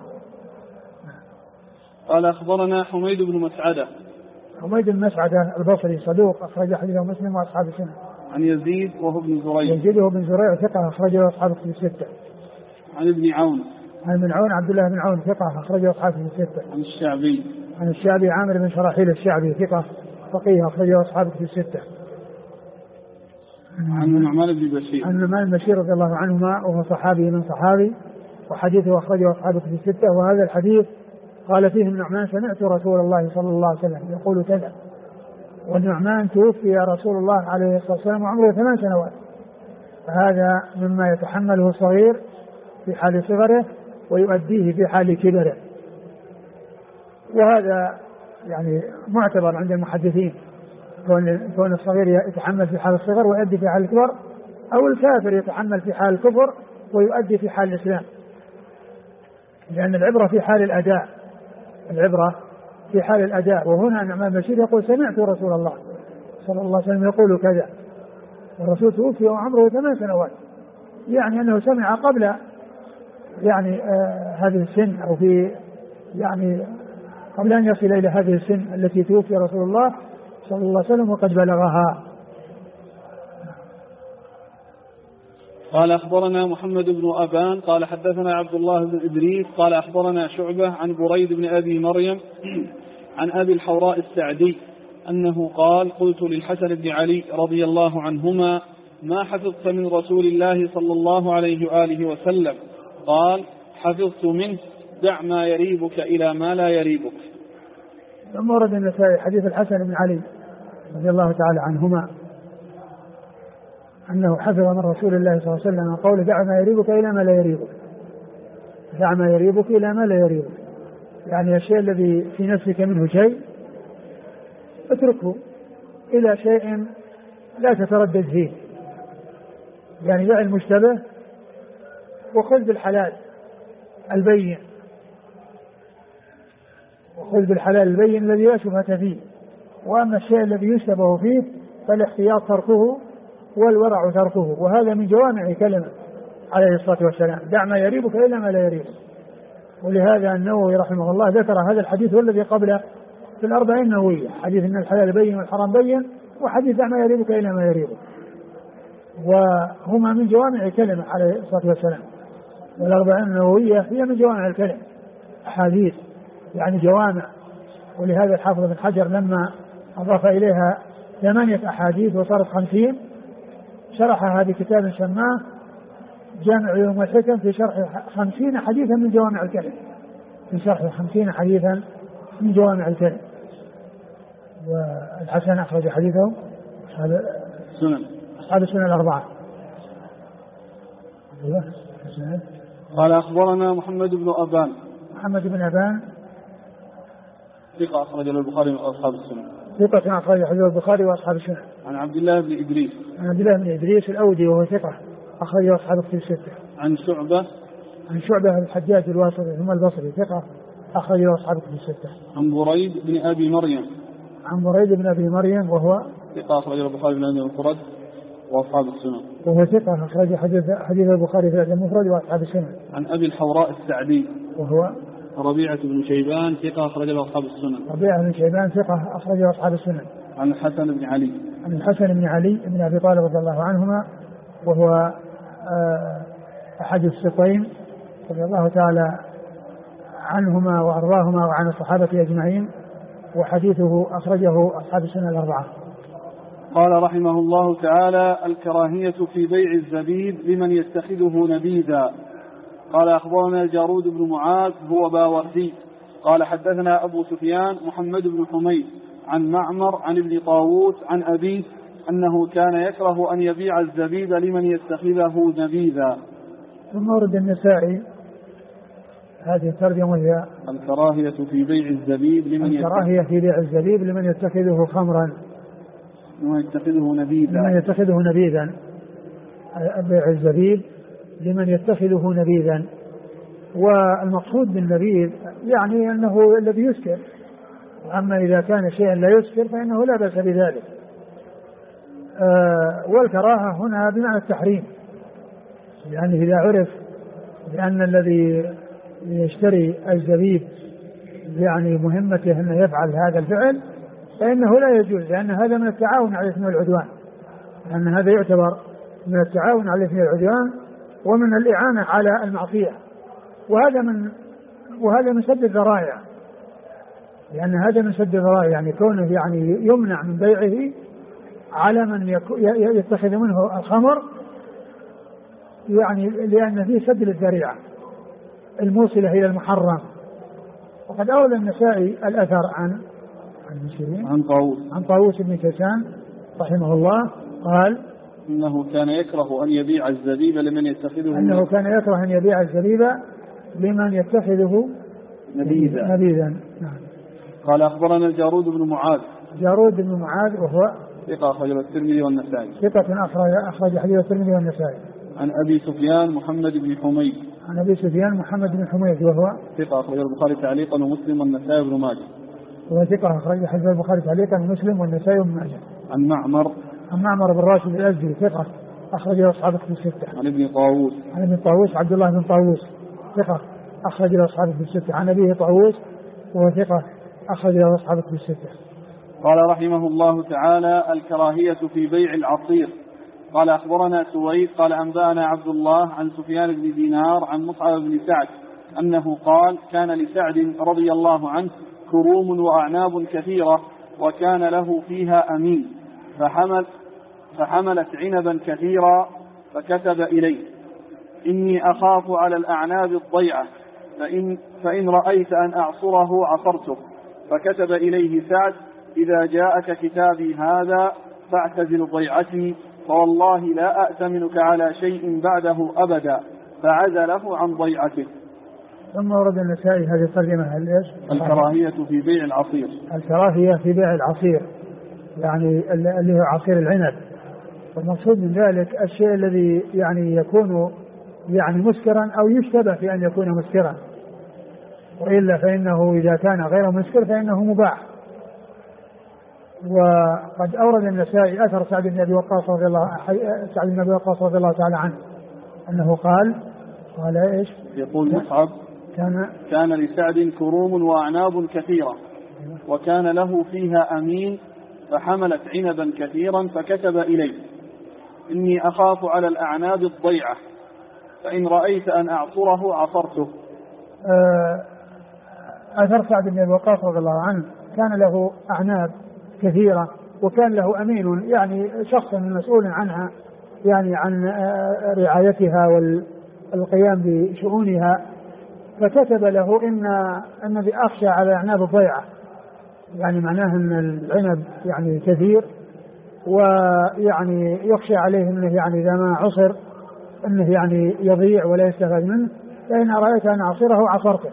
Speaker 1: قال أخبرنا حميد بن مسعدة.
Speaker 2: حميد بن مسعدة البصري صدوق، أخرج حديثه مسلم وأصحاب السنة.
Speaker 1: عن يزيد وهو ابن زريع.
Speaker 2: يزيد وهو ابن زريع ثقة، أخرجه أصحاب الستة.
Speaker 1: عن ابن عون.
Speaker 2: عن ابن عون عبد الله بن عون ثقة، أخرجه أصحاب الستة.
Speaker 1: عن الشعبي.
Speaker 2: عن الشعبي عامر بن شراحيل الشعبي ثقة فقيه، أخرجه أصحاب الستة.
Speaker 1: عن النعمان بن بشير.
Speaker 2: عن النعمان بن بشير رضي الله عنهما، وهو صحابي من صحابي، وحديثه أخرجه أصحاب الستة. وهذا الحديث قال فيه النعمان: سمعت رسول الله صلى الله عليه وسلم يقول كذا. والنعمان توفي رسول الله عليه الصلاة والسلام وعمره 8 سنوات، فهذا مما يتحمله الصغير في حال صغره ويؤديه في حال كبره، وهذا يعني معتبر عند المحدثين، كون الصغير يتحمل في حال الصغر ويؤدي في حال الكبر، أو الكافر يتحمل في حال الكفر ويؤدي في حال الإسلام، لأن العبرة في حال الأداء، العبرة في حال الأداء. وهنا النعمان بن بشير يقول: سمعت رسول الله صلى الله عليه وسلم يقول كذا، والرسول توفي وعمره 8 سنوات، يعني أنه سمع قبل يعني هذه السن، أو في يعني قبل أن يصل إلى هذه السن التي توفي رسول الله صلى الله عليه وسلم وقد بلغها.
Speaker 1: قال أخبرنا محمد بن أبان قال حدثنا عبد الله بن إدريس قال أخبرنا شعبة عن بريد بن أبي مريم عن أبي الحوراء السعدي أنه قال: قلت للحسن بن علي رضي الله عنهما: ما حفظت من رسول الله صلى الله عليه وآله وسلم؟ قال: حفظت منه: دع ما يريبك إلى ما لا يريبك.
Speaker 2: ثم ورد النسائي حديث الحسن بن علي رضي الله تعالى عنهما أنه حفظ من رسول الله صلى الله عليه وسلم قول دع ما يريبك إلى ما لا يريبك، دع ما يريبك إلى ما لا يريبك، يعني الشيء الذي في نفسك منه شيء اتركه إلى شيء لا تتردد فيه، يعني دع المشتبه وخذ بالحلال البين، وخذ بالحلال البين الذي لا شبهة فيه، وأما الشيء الذي يشتبه فيه فالاحتياط تركه والورع تركه، وهذا من جوامع كلمة عليه الصلاة والسلام، دع ما يريبك إلا ما لا يريبك. ولهذا النووي رحمه الله ذكر هذا الحديث والذي قبله في الأربعين النووية، حديث أن الحلال بين والحرام بين، وحديث دع ما يريبك إلا ما يريبك، وهما من جوامع كلمة عليه الصلاة والسلام. والأربعين النووية هي من جوامع الكلم، أحاديث يعني جوامع. ولهذا الحافظ بن حجر لما أضاف إليها 8 أحاديث وصارت 50 شرحها بكتاب سماه جامع علوم الحكم في شرح 50 حديثا من جوامع الكلم، في شرح 50 حديثا من جوامع الكلم. والحسن أخرج حديثه أصحاب السنن الأربعة.
Speaker 1: قال أخبرنا محمد بن أبان.
Speaker 2: محمد بن أبان
Speaker 1: ثقة أخرج له البخاري وأصحاب السنن.
Speaker 2: ثقة أخرج له البخاري وأصحاب السنن.
Speaker 1: عن عبد الله بن إدريس.
Speaker 2: عن عبد الله بن إدريس الأودي وهو ثقة أخرج له أصحاب الكتب الستة.
Speaker 1: عن شعبة.
Speaker 2: عن شعبة الحجاج الواسطي ثم البصري ثقة أخرج له أصحاب الكتب الستة.
Speaker 1: عن بريد بن أبي مريم.
Speaker 2: عن بريد بن أبي مريم وهو
Speaker 1: ثقة أخرج له البخاري في الأدب المفرد وأصحاب السنن.
Speaker 2: وهو ثقة أخرج حديث البخاري في الأدب المفرد وأصحاب السنن.
Speaker 1: عن أبي الحوراء السعدي
Speaker 2: وهو
Speaker 1: ربيعة بن شيبان ثقة أخرج له أصحاب السنن.
Speaker 2: ربيعة بن شيبان ثقة أخرج له أصحاب السنن.
Speaker 1: عن الحسن بن علي.
Speaker 2: عن الحسن بن علي بن أبي طالب رضي الله عنهما وهو أحد السبطين رضي الله تعالى عنهما وأرضاهما وعن الصحابة أجمعين، وحديثه أخرجه أصحاب السنن الأربعة.
Speaker 1: قال رحمه الله تعالى: الكراهية في بيع الزبيب لمن يتخذه نبيذا. قال أخبرنا الجارود بن معاذ هو باوردي قال حدثنا أبو سفيان محمد بن حميد عن معمر عن ابن طاووس عن أبيه أنه كان يكره أن يبيع الزبيب لمن يتخذه نبيذا.
Speaker 2: ثم ورد النسائي هذه الترجمة هي
Speaker 1: الكراهية في بيع الزبيب
Speaker 2: لمن يتخذه خمرا،
Speaker 1: لمن يتخذه نبيذا،
Speaker 2: لمن يتخذه نبيذا، بيع الزبيب لمن يتخذه نبيذا. والمقصود بالنبيذ يعني أنه الذي يسكر، أما إذا كان شيئا لا يسكر فإنه لا بأس بذلك. والكراهة هنا بمعنى التحريم، يعني إذا عرف بأن الذي يشتري الزبيب يعني مهمته أنه يفعل هذا الفعل فإنه لا يجوز، لأن هذا من التعاون على الإثم والعدوان، لأن هذا يعتبر من التعاون على الإثم والعدوان ومن الإعانة على المعصية، وهذا من سد الذرائع، لأن هذا من سد الذرائع، يعني كونه يعني يمنع من بيعه على من يتخذ منه الخمر، يعني لأن فيه سد للذريعة الموصلة إلى المحرم. وقد أورد النسائي الأثر عن طاووس بن كيسان رحمه الله قال
Speaker 1: إنه كان يكره أن يبيع الزبيب لمن يتخذه
Speaker 2: نبيذا. نعم.
Speaker 1: قال أخبرنا الجارود بن معاذ
Speaker 2: وهو
Speaker 1: ثقة أخرج الترمذي والنسائي.
Speaker 2: ثقة أخرج حديث الترمذي والنسائي.
Speaker 1: عن أبي سفيان محمد بن حميد وهو
Speaker 2: ثقة
Speaker 1: أخرج البخاري تعليقا ومسلم والنسائي بن ماجه.
Speaker 2: وهو ثقة أخرج حديث البخاري تعليقا ومسلم والنسائي بن ماجه.
Speaker 1: عن معمر
Speaker 2: بن راشد الأزدي ثقة أخرج أصحاب الكتب الستة.
Speaker 1: عن ابن طاووس
Speaker 2: عبد الله بن طاووس ثقة أخرج أصحاب الكتب الستة. عن أبيه طاووس وهو ثقة أخرج أصحاب الكتب الستة.
Speaker 1: قال رحمه الله تعالى: الكراهية في بيع العصير. قال أخبرنا سويد قال أنبأنا عبد الله عن سفيان بن دينار عن مصعب بن سعد أنه قال: كان لسعد رضي الله عنه كروم وأعناب كثيرة وكان له فيها أمين، فحملت عنبا كثيرا فكتب إليه: إني أخاف على الأعناب الضيعة، فإن رأيت أن أعصره عصرته، فكتب إليه سعد: إذا جاءك كتابي هذا فاعتزل ضيعتي، فوالله لا أأتمنك على شيء بعده أبدا، فعزله عن ضيعته.
Speaker 2: ثم ورد النسائي هذه الترجمة:
Speaker 1: الكراهية في بيع العصير.
Speaker 2: الكراهية في بيع العصير، يعني اللي هو عصير العنب. والمقصود من ذلك الشيء الذي يعني يكون يعني مسكرا أو يشتبه في أن يكون مسكرا، وإلا فإنه إذا كان غير مسكر فإنه مباح. وقد أورد النسائي أثر سعد بن أبي وقاص رضي الله تعالى عنه أنه قال إيش؟
Speaker 1: يقول مصعب: كان لسعد كروم وأعناب كثيرة، وكان له فيها أمين، فحملت عنبا كثيرا، فكتب إليه: إني أخاف على الأعناب الضيعة، فإن رأيت أن أعصره عصرته.
Speaker 2: أثر سعد بن أبي وقاص رضي الله عنه كان له أعناب كثيرة، وكان له أمين، يعني شخص مسؤول عنها، يعني عن رعايتها والقيام بشؤونها، فكتب له أن أخشى على أعناب الضيعة، يعني معناه أن العنب يعني كثير، ويعني يخشى عليه أنه يعني إذا ما عصر أنه يعني يضيع ولا يستفاد منه، فإن رأيت أن أعصره عصرته.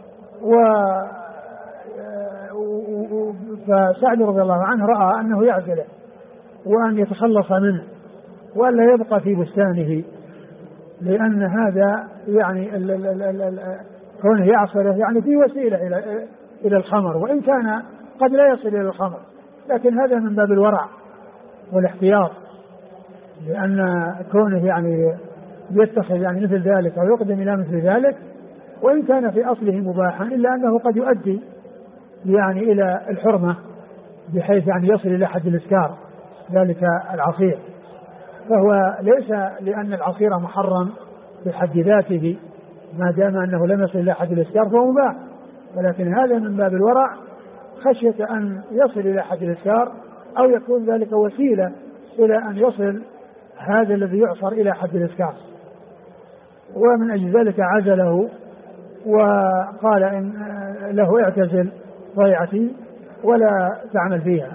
Speaker 2: فسعد رضي الله عنه رأى أنه يعزله وأن يتخلص منه وألا يبقى في بستانه، لأن هذا يعني كونه يعصره يعني في وسيلة إلى الخمر، وإن كان قد لا يصل إلى الخمر، لكن هذا من باب الورع والاحتياط، لأن كونه يعني يتخذ يعني مثل ذلك أو يقدم إلى مثل ذلك، وإن كان في أصله مباحا، إلا أنه قد يؤدي يعني إلى الحرمة، بحيث يعني يصل إلى حد الإسكار ذلك العصير. فهو ليس لأن العصير محرم بحد ذاته، ما دام أنه لم يصل إلى حد الإسكار فهو مباح، ولكن هذا من باب الورع، خشية أن يصل إلى حد الإسكار أو يكون ذلك وسيلة إلى أن يصل هذا الذي يعصر إلى حد الإسكار. ومن أجل ذلك عزله وقال إن له: اعتزل ضيعتي ولا تعمل فيها.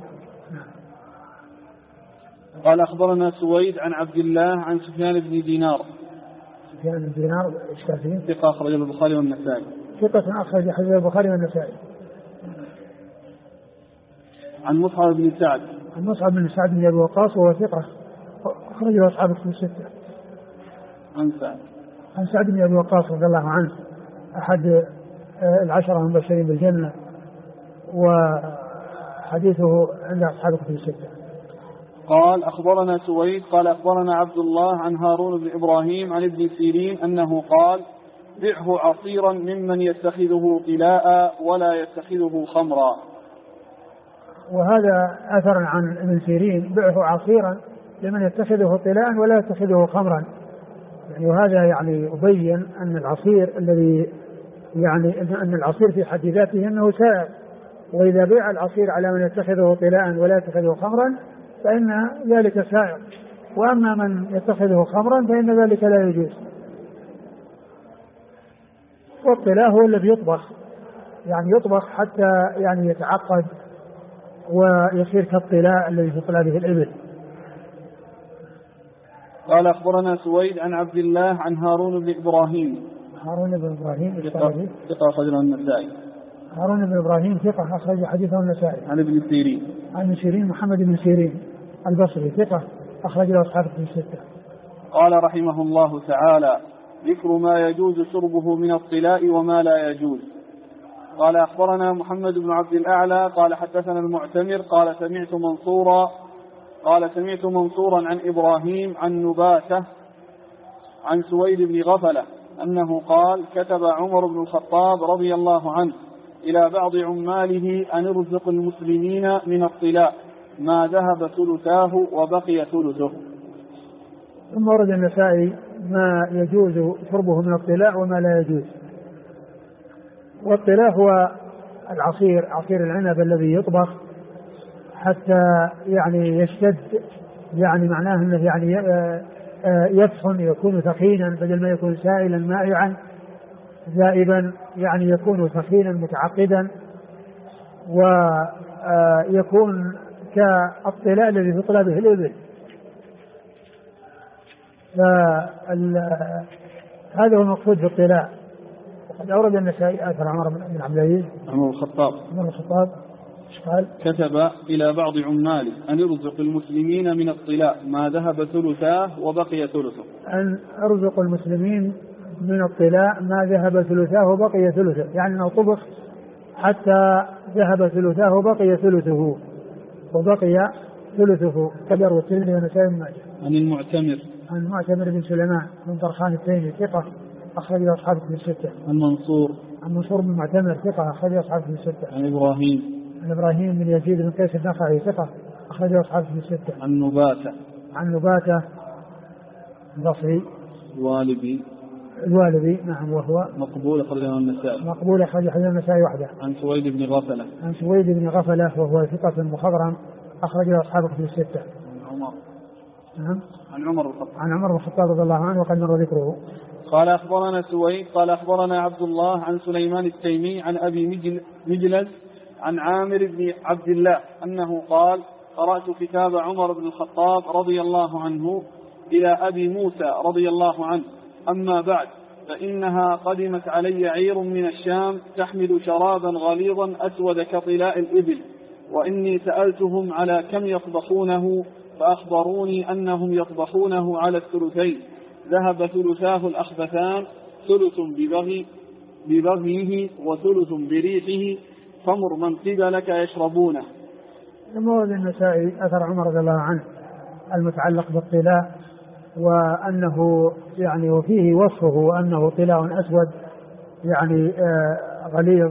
Speaker 1: قال: أخبرنا سويد عن عبد الله عن سفيان بن دينار.
Speaker 2: سفيان بن دينار إشكالين،
Speaker 1: ثقة أخرجه البخاري والنسائي.
Speaker 2: ثقة أخرج حديث البخاري والنسائي.
Speaker 1: عن مصعب بن سعد.
Speaker 2: عن مصعب بن سعد بن أبي وقاص وهو ثقة أخرجه أصحاب الكتب الستة. عن سعد بن أبي وقاص رضي الله عنه أحد العشرة المبشرين بالجنة، وحديثه عند أصحاب الكتب الستة.
Speaker 1: قال: أخبرنا سويد قال: أخبرنا عبد الله عن هارون بن إبراهيم عن ابن سيرين أنه قال: بعه عصيرا ممن يتخذه طلاء ولا يتخذه خمرا.
Speaker 2: وهذا أثر عن ابن سيرين: بعه عصيرا لمن يتخذه طلاء ولا يتخذه خمرا. يعني وهذا يعني يبين أن العصير الذي يعني أن العصير في حد ذاته أنه سائر، وإذا بيع العصير على من يتخذه طلاء ولا يتخذه خمرا فإن ذلك سائر، وأما من يتخذه خمرا فإن ذلك لا يجوز. والطلاء هو الذي يطبخ، يعني يطبخ حتى يعني يتعقد ويصير كالطلاء الذي تطلع به الإبل.
Speaker 1: قال: أخبرنا سويد عن عبد الله عن هارون بن إبراهيم.
Speaker 2: هارون بن إبراهيم
Speaker 1: ثقة أخرجه النسائي.
Speaker 2: هارون بن إبراهيم ثقة أخرج حديثه النسائي.
Speaker 1: عن ابن سيرين.
Speaker 2: عن ابن سيرين محمد بن سيرين البصري ثقة أخرج له أصحاب الكتب الستة.
Speaker 1: قال رحمه الله تعالى: ذكر ما يجوز شربه من الطلاء وما لا يجوز. قال: أخبرنا محمد بن عبد الأعلى قال: حدثنا المعتمر قال: سمعت منصورا عن إبراهيم عن نباتة عن سويد بن غفلة أنه قال: كتب عمر بن الخطاب رضي الله عنه إلى بعض عماله أن ارزق المسلمين من الطلاء ما ذهب ثلثاه وبقي ثلثه.
Speaker 2: ثم ورد النسائي ما يجوز شربه من الطلاء وما لا يجوز. والطلاء هو العصير، عصير العنب الذي يطبخ حتى يعني يشتد، يعني معناه انه يعني يفحم، يكون ثخينا بدل ما يكون سائلا مائعا ذائبا، يعني يكون ثخينا متعقدا ويكون كالطلاء الذي تطلى به الإبل. هذا هو المقصود بالطلاء. وقد أورد النسائي آثر عمر بن عبد العزيز
Speaker 1: عمر الخطاب
Speaker 2: قال
Speaker 1: كتب إلى بعض عماله أن يرزق المسلمين من الطلاء ما ذهب ثلثاه وبقي ثلثه.
Speaker 2: أن أرزق المسلمين من الطلاء ما ذهب ثلثاه وبقي ثلثه، يعني أنه طبخ حتى ذهب ثلثاه وبقي ثلثه كبر والترمذي والنسائي بن ماجه.
Speaker 1: عن
Speaker 2: المعتمر بن سليمان بن طرخان التيمي ثقة أخرج أصحابه في الستة.
Speaker 1: عن
Speaker 2: منصور بن معتمر ثقة أخرج أصحابه في الستة.
Speaker 1: عن
Speaker 2: إبراهيم بن يزيد بن قيس النخعي ثقة أخرج أصحابه في الستة. عن نباتة البصري الوالبي نعم وهو
Speaker 1: مقبول أخرجه
Speaker 2: النسائي وحده.
Speaker 1: عن سويد بن غفلة
Speaker 2: وهو ثقة مخضرم أخرجه أصحابه في الستة.
Speaker 1: عن عمر
Speaker 2: بن الخطاب رضي الله عنه وقد مر ذكره.
Speaker 1: قال أخبرنا سويد قال أخبرنا عبد الله عن سليمان التيمي عن أبي مجلس عن عامر بن عبد الله أنه قال قرأت كتاب عمر بن الخطاب رضي الله عنه إلى أبي موسى رضي الله عنه أما بعد فإنها قدمت علي عير من الشام تحمل شرابا غليظا أسود كطلاء الإبل وإني سألتهم على كم يطبخونه فأخبروني أنهم يطبخونه على الثلثين ذهب ثلثاه الأخبثان ثلث ببغيه وثلث بريحه فمر من قبلك يشربونه.
Speaker 2: المورد النسائي أثر عمر رضي الله عنه المتعلق بالطلاء وأنه يعني وفيه وصفه أنه طلاء أسود يعني غليظ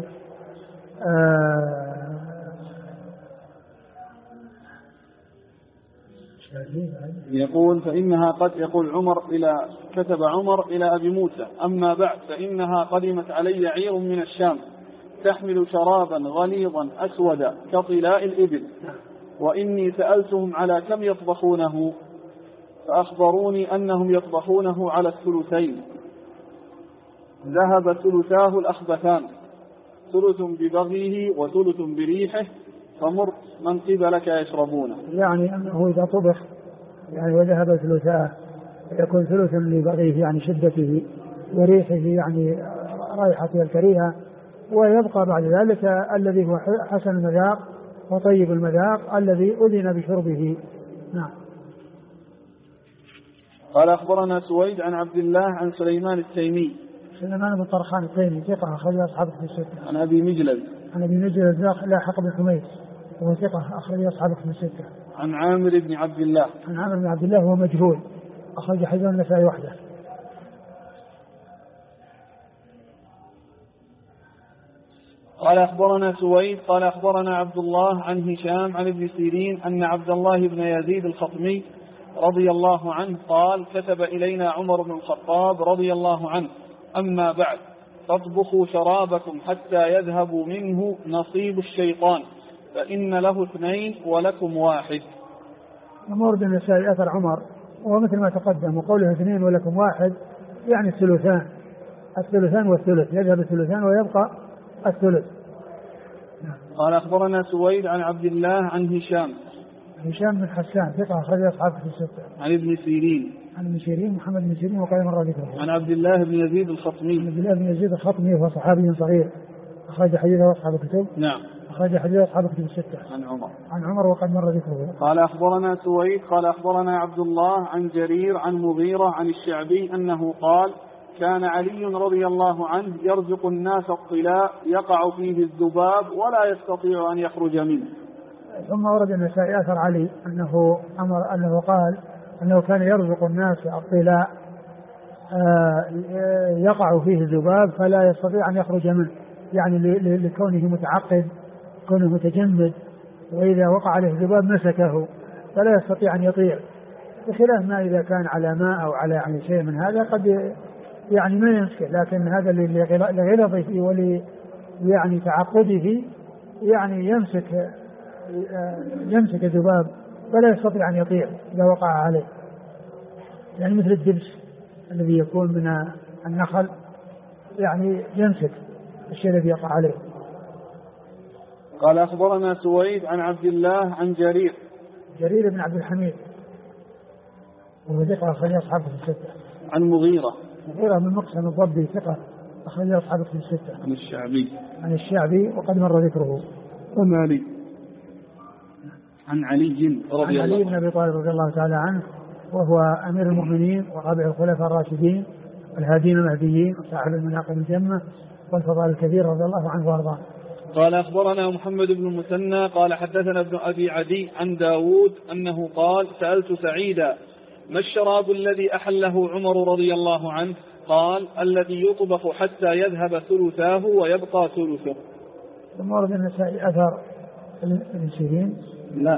Speaker 1: يقول فإنها قد كتب عمر إلى أبي موسى أما بعد فإنها قدمت علي عير من الشام تحمل شرابا غليظا أسود كطلاء الإبل وإني سألتهم على كم يطبخونه فأخبروني أنهم يطبخونه على الثلثين ذهب ثلثاه الأخبثان ثلث ببغيه وثلث بريحه فمر من قبلك يشربونه.
Speaker 2: يعني أنه إذا طبخ يعني وذهب ثلثاه يكون ثلث لبغيه يعني شدته وريحه يعني رائحته الكريهة ويبقى بعد ذلك الذي هو حسن المذاق وطيب المذاق الذي أذن بشربه. نعم.
Speaker 1: قال أخبرنا سويد عن عبد الله عن سليمان
Speaker 2: بن طرخان التيمي ثقة أخرج أصحابه في الستة.
Speaker 1: عن أبي مجلس
Speaker 2: لاحق بن حميد وهو ثقة أخرج أصحابه في الستة.
Speaker 1: عن عامر بن عبد الله
Speaker 2: وهو مجهول أخرج حديث النسائي وحده.
Speaker 1: قال أخبرنا سويد قال أخبرنا عبد الله عن هشام عن ابن سيرين أن عبد الله بن يزيد الخطمي رضي الله عنه قال كتب إلينا عمر بن الخطاب رضي الله عنه أما بعد فاطبخوا شرابكم حتى يذهب منه نصيب الشيطان فإن له 2 ولكم 1.
Speaker 2: مورد النسائي أثر عمر ومثل ما تقدم وقوله 2 ولكم 1 يعني الثلثان والثلث يذهب الثلثان ويبقى الثلث.
Speaker 1: قال أخبرنا سويد عن عبد الله عن
Speaker 2: هشام بن حسان ثقة أخرج أصحابه في الستة.
Speaker 1: عن ابن سيرين
Speaker 2: محمد بن سيرين وقال مر ذكره.
Speaker 1: عن عبد الله بن يزيد الخطمي
Speaker 2: وهو صحابي صغير أخرج حديثه أصحاب الكتب.
Speaker 1: نعم.
Speaker 2: أخرج حديث أصحاب الكتب الستة. عن عمر وقد مر ذكره.
Speaker 1: قال أخبرنا سويد قال أخبرنا عبد الله عن جرير عن مغيرة عن الشعبي أنه قال كان علي رضي الله عنه يرزق الناس الطلاء يقع فيه الذباب ولا يستطيع أن يخرج منه.
Speaker 2: ثم ورد النسائي أثر علي أنه قال أنه كان يرزق الناس الطلاء يقع فيه الذباب فلا يستطيع أن يخرج منه يعني لكونه متعقد كونه متجمد وإذا وقع عليه الذباب مسكه فلا يستطيع أن يطير بخلاف ما إذا كان على ماء أو على يعني شيء من هذا قد يعني ما يمسكه لكن هذا لغلظه يعني تعقده يعني يمسك الذباب فلا يستطيع أن يطير إذا وقع عليه يعني مثل الدبس الذي يكون من النخل يعني يمسك الشيء الذي يقع عليه.
Speaker 1: قال أخبرنا سويد عن عبد الله عن
Speaker 2: جرير بن عبد الحميد وهو ثقة أخرج أصحابه في الستة.
Speaker 1: عن مغيرة
Speaker 2: بن مقسم الضبي ثقة أخرج أصحابه في الستة. عن الشعبي وقد مر ذكره.
Speaker 1: عن علي
Speaker 2: بن أبي طالب رضي الله تعالى عنه وهو أمير المؤمنين ورابع الخلفاء الراشدين الهادين المهديين صاحب المناقب الجمة والفضائل الكثير رضي الله عنه وارضاه.
Speaker 1: قال أخبرنا محمد بن المثنى قال حدثنا ابن أبي عدي عن داود أنه قال سألت سعيدا ما الشراب الذي أحله عمر رضي الله عنه؟ قال الذي يطبخ حتى يذهب ثلثاه ويبقى ثلثه.
Speaker 2: ثم ورد النسائي أثر ابن سيرين.
Speaker 1: لا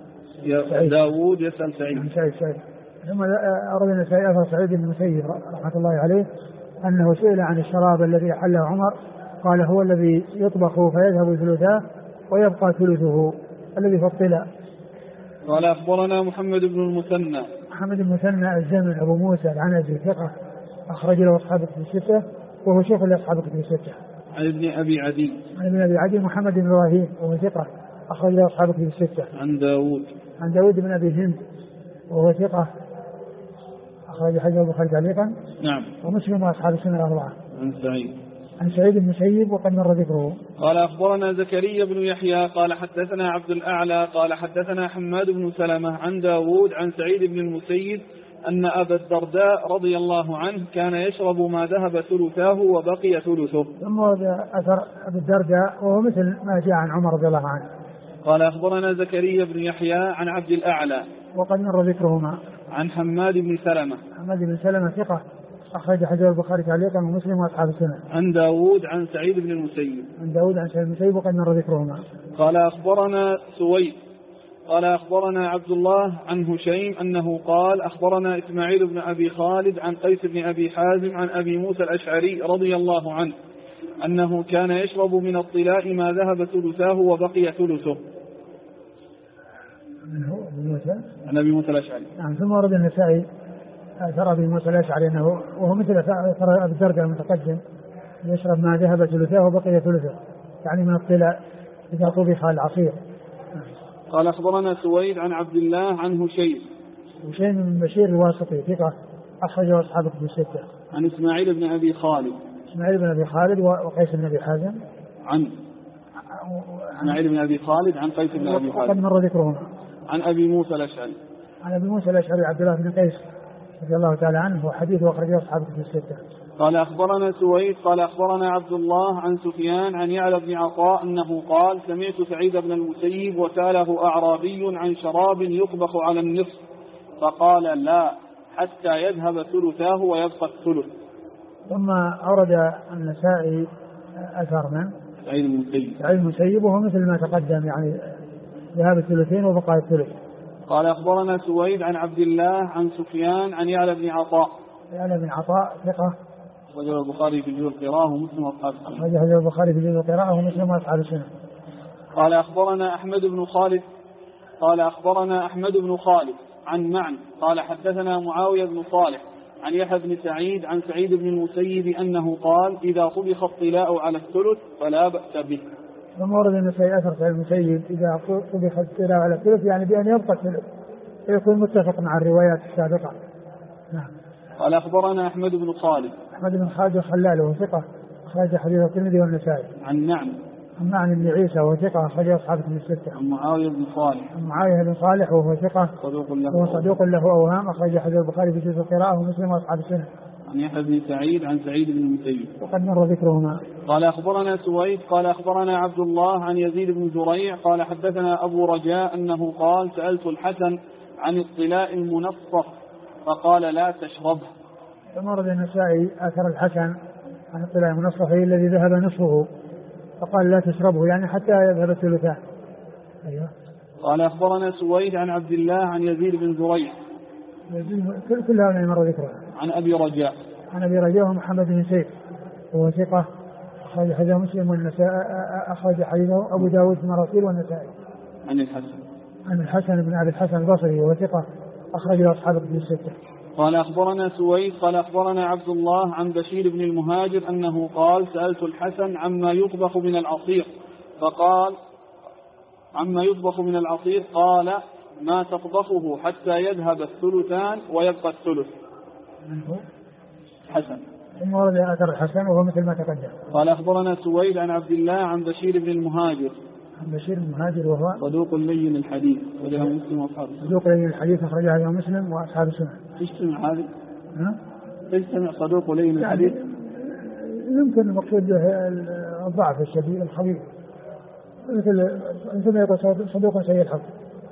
Speaker 1: داود يسأل سعيد.
Speaker 2: ثم ورد النسائي أثر سعيد بن المسيب رحمة الله عليه أنه سئل عن الشراب الذي أحله عمر قال هو الذي يطبخ فيذهب ثلثاه ويبقى ثلثه الذي في الطلاء.
Speaker 1: قال أخبرنا محمد بن المثنى
Speaker 2: الزمن أبو موسى العنزي ثقة أخرج له أصحاب كتب الستة وهو شيخ لأصحاب كتب الستة.
Speaker 1: عن ابن أبي
Speaker 2: عدي محمد بن إبراهيم وهو ثقة أخرج له أصحاب كتب الستة.
Speaker 1: عن داود
Speaker 2: بن أبي هند وهو ثقة أخرج حديثه البخاري تعليقا.
Speaker 1: نعم.
Speaker 2: ومسلم وأصحاب السنة الأربعة.
Speaker 1: عن
Speaker 2: سعيد بن المسيب وقد مر ذكره.
Speaker 1: قال أخبرنا زكريا بن يحيى قال حدثنا عبد الأعلى قال حدثنا حماد بن سلمة عن داود عن سعيد بن المسيب أن أبا الدرداء رضي الله عنه كان يشرب ما ذهب ثلثاه وبقي ثلثه.
Speaker 2: ثم أثر أبي الدرداء وهو مثل ما جاء عن عمر رضي الله عنه.
Speaker 1: قال أخبرنا زكريا بن يحيى عن عبد الأعلى
Speaker 2: وقد مر ذكرهما.
Speaker 1: عن حماد بن سلمة
Speaker 2: ثقة أخرج حديث البخاري تعليقا ومسلم وأصحاب السنة.
Speaker 1: عن داود عن سعيد بن المسيب
Speaker 2: وقد مر ذكرهما.
Speaker 1: قال أخبرنا سويد قال أخبرنا عبد الله عن هشيم أنه قال أخبرنا إسماعيل بن أبي خالد عن قيس بن أبي حازم عن أبي موسى الأشعري رضي الله عنه أنه كان يشرب من الطلاء ما ذهب ثلثاه وبقي ثلثه. عن أبي موسى الأشعري.
Speaker 2: نعم. ثم ورد النسائي أثر أبي موسى الأشعري أنه وهو مثل أثر أبي الدرداء المتقدم يشرب ما ذهب ثلثاه وبقي ثلثه يعني من الطلاء إذا طبخ العصير.
Speaker 1: قال أخبرنا سويد عن عبد الله عن هشيم
Speaker 2: بن بشير الواسطي ثقة أخرجه أصحاب كتب الستة.
Speaker 1: عن إسماعيل بن أبي خالد
Speaker 2: وقيس بن أبي حازم.
Speaker 1: عن إسماعيل بن أبي خالد عن قيس بن أبي حازم.
Speaker 2: وقد مر ذكرهما.
Speaker 1: عن أبي موسى الأشعري
Speaker 2: عبد الله بن قيس رضي الله تعالى عنه وحديثه أخرجه أصحاب كتب الستة.
Speaker 1: قال أخبرنا سويد قال أخبرنا عبد الله عن سفيان عن يعلى بن عطاء أنه قال سمعت سعيد بن المسيب وسأله أعرابي عن شراب يطبخ على النصف فقال لا حتى يذهب ثلثاه ويبقى الثلث.
Speaker 2: ثم أورد النسائي أثر من
Speaker 1: سعيد
Speaker 2: المسيب وهو مثل ما تقدم يعني ذهاب الثلثين وبقاء الثلث.
Speaker 1: قال أخبرنا سويد عن عبد الله عن سفيان عن يعلى بن عطاء
Speaker 2: ثقة
Speaker 1: أخرجه البخاري في جزء القراءة ومسلم وأصحاب السنة. قال أخبرنا أحمد بن خالد عن معن قال حدثنا معاوية بن صالح عن يحيى بن سعيد عن سعيد بن المسيب أنه قال إذا طبخ الطلاء على الثلث فلا بأس به.
Speaker 2: ثم ورد النسائي أثر سعيد المسيب إذا طبخ الطلاء على الثلث يعني بأن يبقى الثلث فيكون متفق مع الروايات السابقة. نعم.
Speaker 1: قال أخبرنا أحمد بن خالد
Speaker 2: الخلال وهو ثقة أخرج حديث الترمذي والنسائي.
Speaker 1: عن
Speaker 2: معن بن عيسى وهو ثقة أخرج أصحاب كتب الستة.
Speaker 1: عن معاوية بن صالح
Speaker 2: وهو ثقة صدوق له أوهام أخرج حديث البخاري في جزء القراءة ومسلم وأصحاب السنة.
Speaker 1: عن يحيى بن سعيد عن سعيد بن المسيب
Speaker 2: وقد مر ذكرهما.
Speaker 1: قال أخبرنا سويد قال أخبرنا عبد الله عن يزيد بن زريع قال حدثنا أبو رجاء أنه قال سألت الحسن عن الطلاء المنصف فقال لا تشربه.
Speaker 2: ثم ورد النسائي أثر الحسن عن الطلاء المنصف الذي ذهب نصفه فقال لا تشربه يعني حتى يذهب الثلثان. أيوة.
Speaker 1: قال أخبرنا سويد عن عبد الله عن يزيد بن زريع
Speaker 2: كل هؤلاء مر ذكرها.
Speaker 1: عن أبي رجاء
Speaker 2: ومحمد بن سيف وهو ثقة أخرج حديثه مسلم والنسائي أخرج حديثه أبو داود في المراسيل والنسائي. عن الحسن بن أبي الحسن البصري وهو ثقة أخرج له أصحاب الكتب الستة.
Speaker 1: قال أخبرنا سويد قال أخبرنا عبد الله عن بشير بن المهاجر أنه قال سألت الحسن عما يطبخ من العصير فقال عما يطبخ من العصير قال ما تطبخه حتى يذهب الثلثان ويبقى الثلث. حسن.
Speaker 2: ثم ورد أثر الحسن وهو مثل ما تقدم.
Speaker 1: قال أخبرنا سويد عن عبد الله عن بشير بن المهاجر.
Speaker 2: بشير بن المهاجر وهو
Speaker 1: صدوق لين الحديث أخرجه مسلم وأصحابه.
Speaker 2: صدوق لين الحديث أخرجه مسلم وأصحاب السنن.
Speaker 1: تجتمع هذه؟ تجتمع صدوق لين الحديث؟
Speaker 2: يمكن المقصود به الضعف الشديد الخبيث، مثل ما يقول صدوق سيء الحفظ.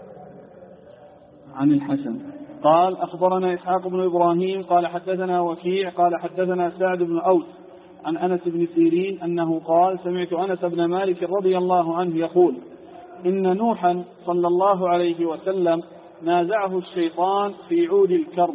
Speaker 1: عن الحسن قال أخبرنا إسحاق بن إبراهيم قال حدثنا وكيع قال حدثنا سعد بن أوس عن أنس بن سيرين أنه قال سمعت أنس بن مالك رضي الله عنه يقول إن نوحا صلى الله عليه وسلم نازعه الشيطان في عود الكرم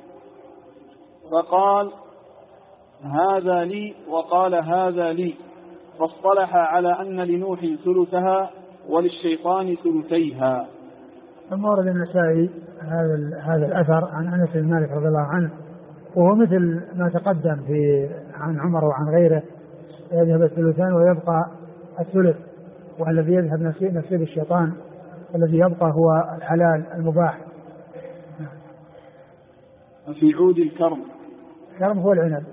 Speaker 1: فقال هذا لي وقال هذا لي، فاصطلح على أن لنوح ثلثها وللشيطان ثلثيها.
Speaker 2: ثم ورد النسائي هذا الأثر عن أنس بن مالك رضي الله عنه وهو مثل ما تقدم عن عمر وعن غيره، يذهب الثلثان ويبقى الثلث، والذي يذهب نصيب الشيطان والذي يبقى هو الحلال المباح.
Speaker 1: في عود الكرم.
Speaker 2: الكرم هو العنب.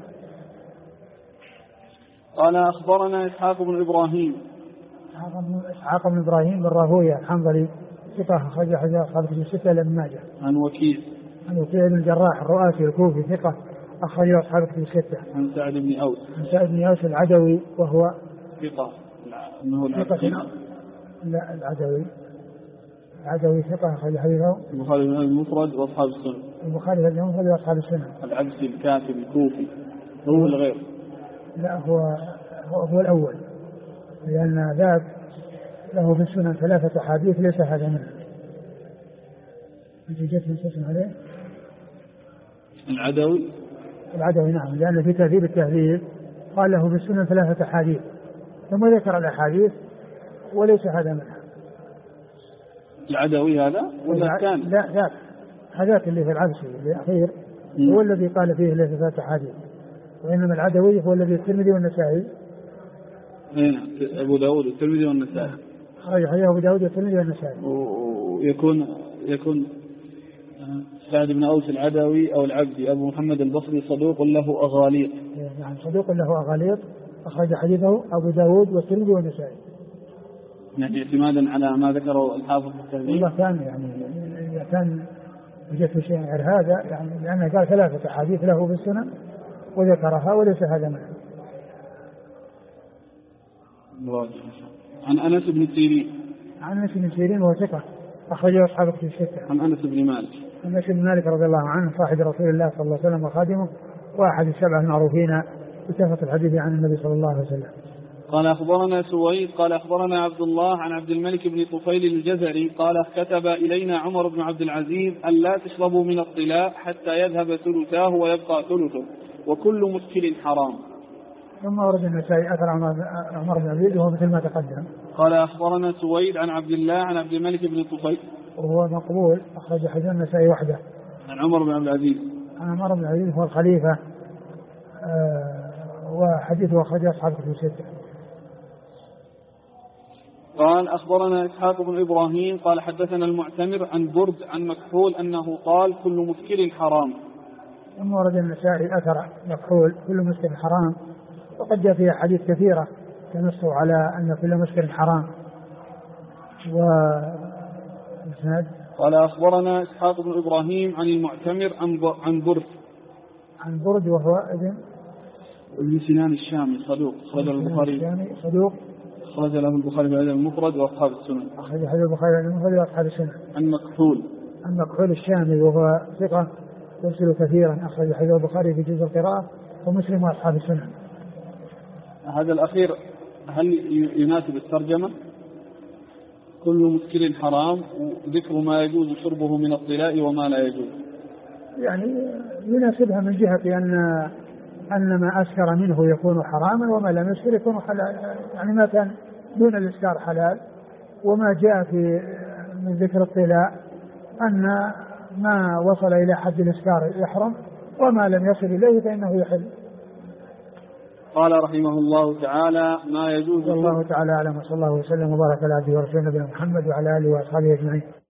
Speaker 1: قال أخبرنا إسحاق بن إبراهيم.
Speaker 2: إسحاق بن إبراهيم بن راهويه الحنظلي ثقة أخرج حديث أصحاب الكتب الستة لابن ماجه.
Speaker 1: عن وكيع.
Speaker 2: عن وكيع بن الجراح الرؤاسي الكوفي ثقة أخرج أصحاب الكتب الستة.
Speaker 1: عن سعد بن أوس.
Speaker 2: عن سعد بن أوس العدوي وهو
Speaker 1: ثقة.
Speaker 2: لا العدوي ثقة أخرج حديثه
Speaker 1: البخاري المفرد وأصحاب السنن.
Speaker 2: البخاري المفرد وأصحاب السنن.
Speaker 1: العبسي الكاتب الكوفي هو الغير.
Speaker 2: لا هو الأول، لأن ذاك له في السنن 3 أحاديث ليس هذا منه. أنت جئت من اسم عليه؟ العدوي نعم، لأن في تهذيب التهذيب قال له في السنن 3 أحاديث ثم ذكر الأحاديث وليس هذا منها.
Speaker 1: العدوي هذا ولا كان؟
Speaker 2: لا ذاك هذاك اللي في العبسي الأخير هو الذي قال فيه ليس 3 أحاديث، وإنما العدوي هو الذي الترمذي والنسائي.
Speaker 1: أبو داود والترمذي والنسائي.
Speaker 2: أخرجه أبو داود والترمذي والنسائي.
Speaker 1: ويكون سعد بن أوس العدوي أو العبدي أبو محمد البصري صدوق له أغاليط.
Speaker 2: يعني صدوق له أغاليط أخرج حديثه أبو داود والترمذي والنسائي.
Speaker 1: يعني اعتمادا على ما ذكره الحافظ الترمذي.
Speaker 2: والله كان وجدت شيء غير هذا، يعني لأنه قال 3 أحاديث له في السنن وذكرها وليس هذا منه.
Speaker 1: عن أنس بن سيرين.
Speaker 2: عن أنس بن سيرين وهو ثقة أخرجه أصحاب الكتب الستة.
Speaker 1: عن أنس بن مالك.
Speaker 2: أنس بن مالك رضي الله عنه صاحب رسول الله صلى الله عليه وسلم وخادمه وأحد ال7 المعروفين بكثرة الحديث عن النبي صلى الله عليه وسلم.
Speaker 1: قال أخبرنا سويد قال أخبرنا عبد الله عن عبد الملك بن طفيل الجزري قال كتب إلينا عمر بن عبد العزيز أن لا تشربوا من الطلاء حتى يذهب ثلثاه ويبقى ثلثه وكل مسكر حرام.
Speaker 2: ثم ورد النسائي أثر عمر بن عبد العزيز وهو مثل ما تقدم.
Speaker 1: قال أخبرنا سويد عن عبد الله عن عبد الملك بن طفيل
Speaker 2: وهو مقبول أخرج حديث النسائي وحده.
Speaker 1: عن عمر بن عبد العزيز.
Speaker 2: عن عمر بن عبد العزيز هو الخليفة وحديثه أخرج أصحاب الكتب الستة.
Speaker 1: قال أخبرنا إسحاق بن إبراهيم قال حدثنا المعتمر عن برد عن مكحول أنه قال كل مسكر حرام.
Speaker 2: ثم ورد النسائي أثر مكحول كل مسكر حرام، وقد جاء فيها حديث كثيرة تنص على أن كل مسكر حرام.
Speaker 1: قال أخبرنا إسحاق بن إبراهيم عن المعتمر عن برد
Speaker 2: وهو
Speaker 1: ابن سنان الشامي صدوق أخرج له البخاري في المفرد وأصحاب السنن.
Speaker 2: أخرج حديث البخاري في المفرد وأصحاب السنن.
Speaker 1: عن مكحول
Speaker 2: الشامي وهو ثقة يرسل كثيرا أخرج حديث البخاري في جزء القراءة ومسلم وأصحاب السنن.
Speaker 1: هذا الأخير هل يناسب الترجمة؟ كل مسكر حرام وذكر ما يجوز شربه من الطلاء وما لا يجوز.
Speaker 2: يعني يناسبها من جهة أن ما أسكر منه يكون حراما وما لم يسكر يكون حلال، يعني ما كان دون الإسكار حلال، وما جاء في من ذكر الطلاء أن ما وصل إلى حد الإسكار يحرم وما لم يصل إليه فإنه يحل.
Speaker 1: قال رحمه الله تعالى: ما يجوز.
Speaker 2: والله تعالى أعلم، وصلى الله وسلم وبارك على عبده ورسوله نبينا محمد وعلى آله وأصحابه أجمعين.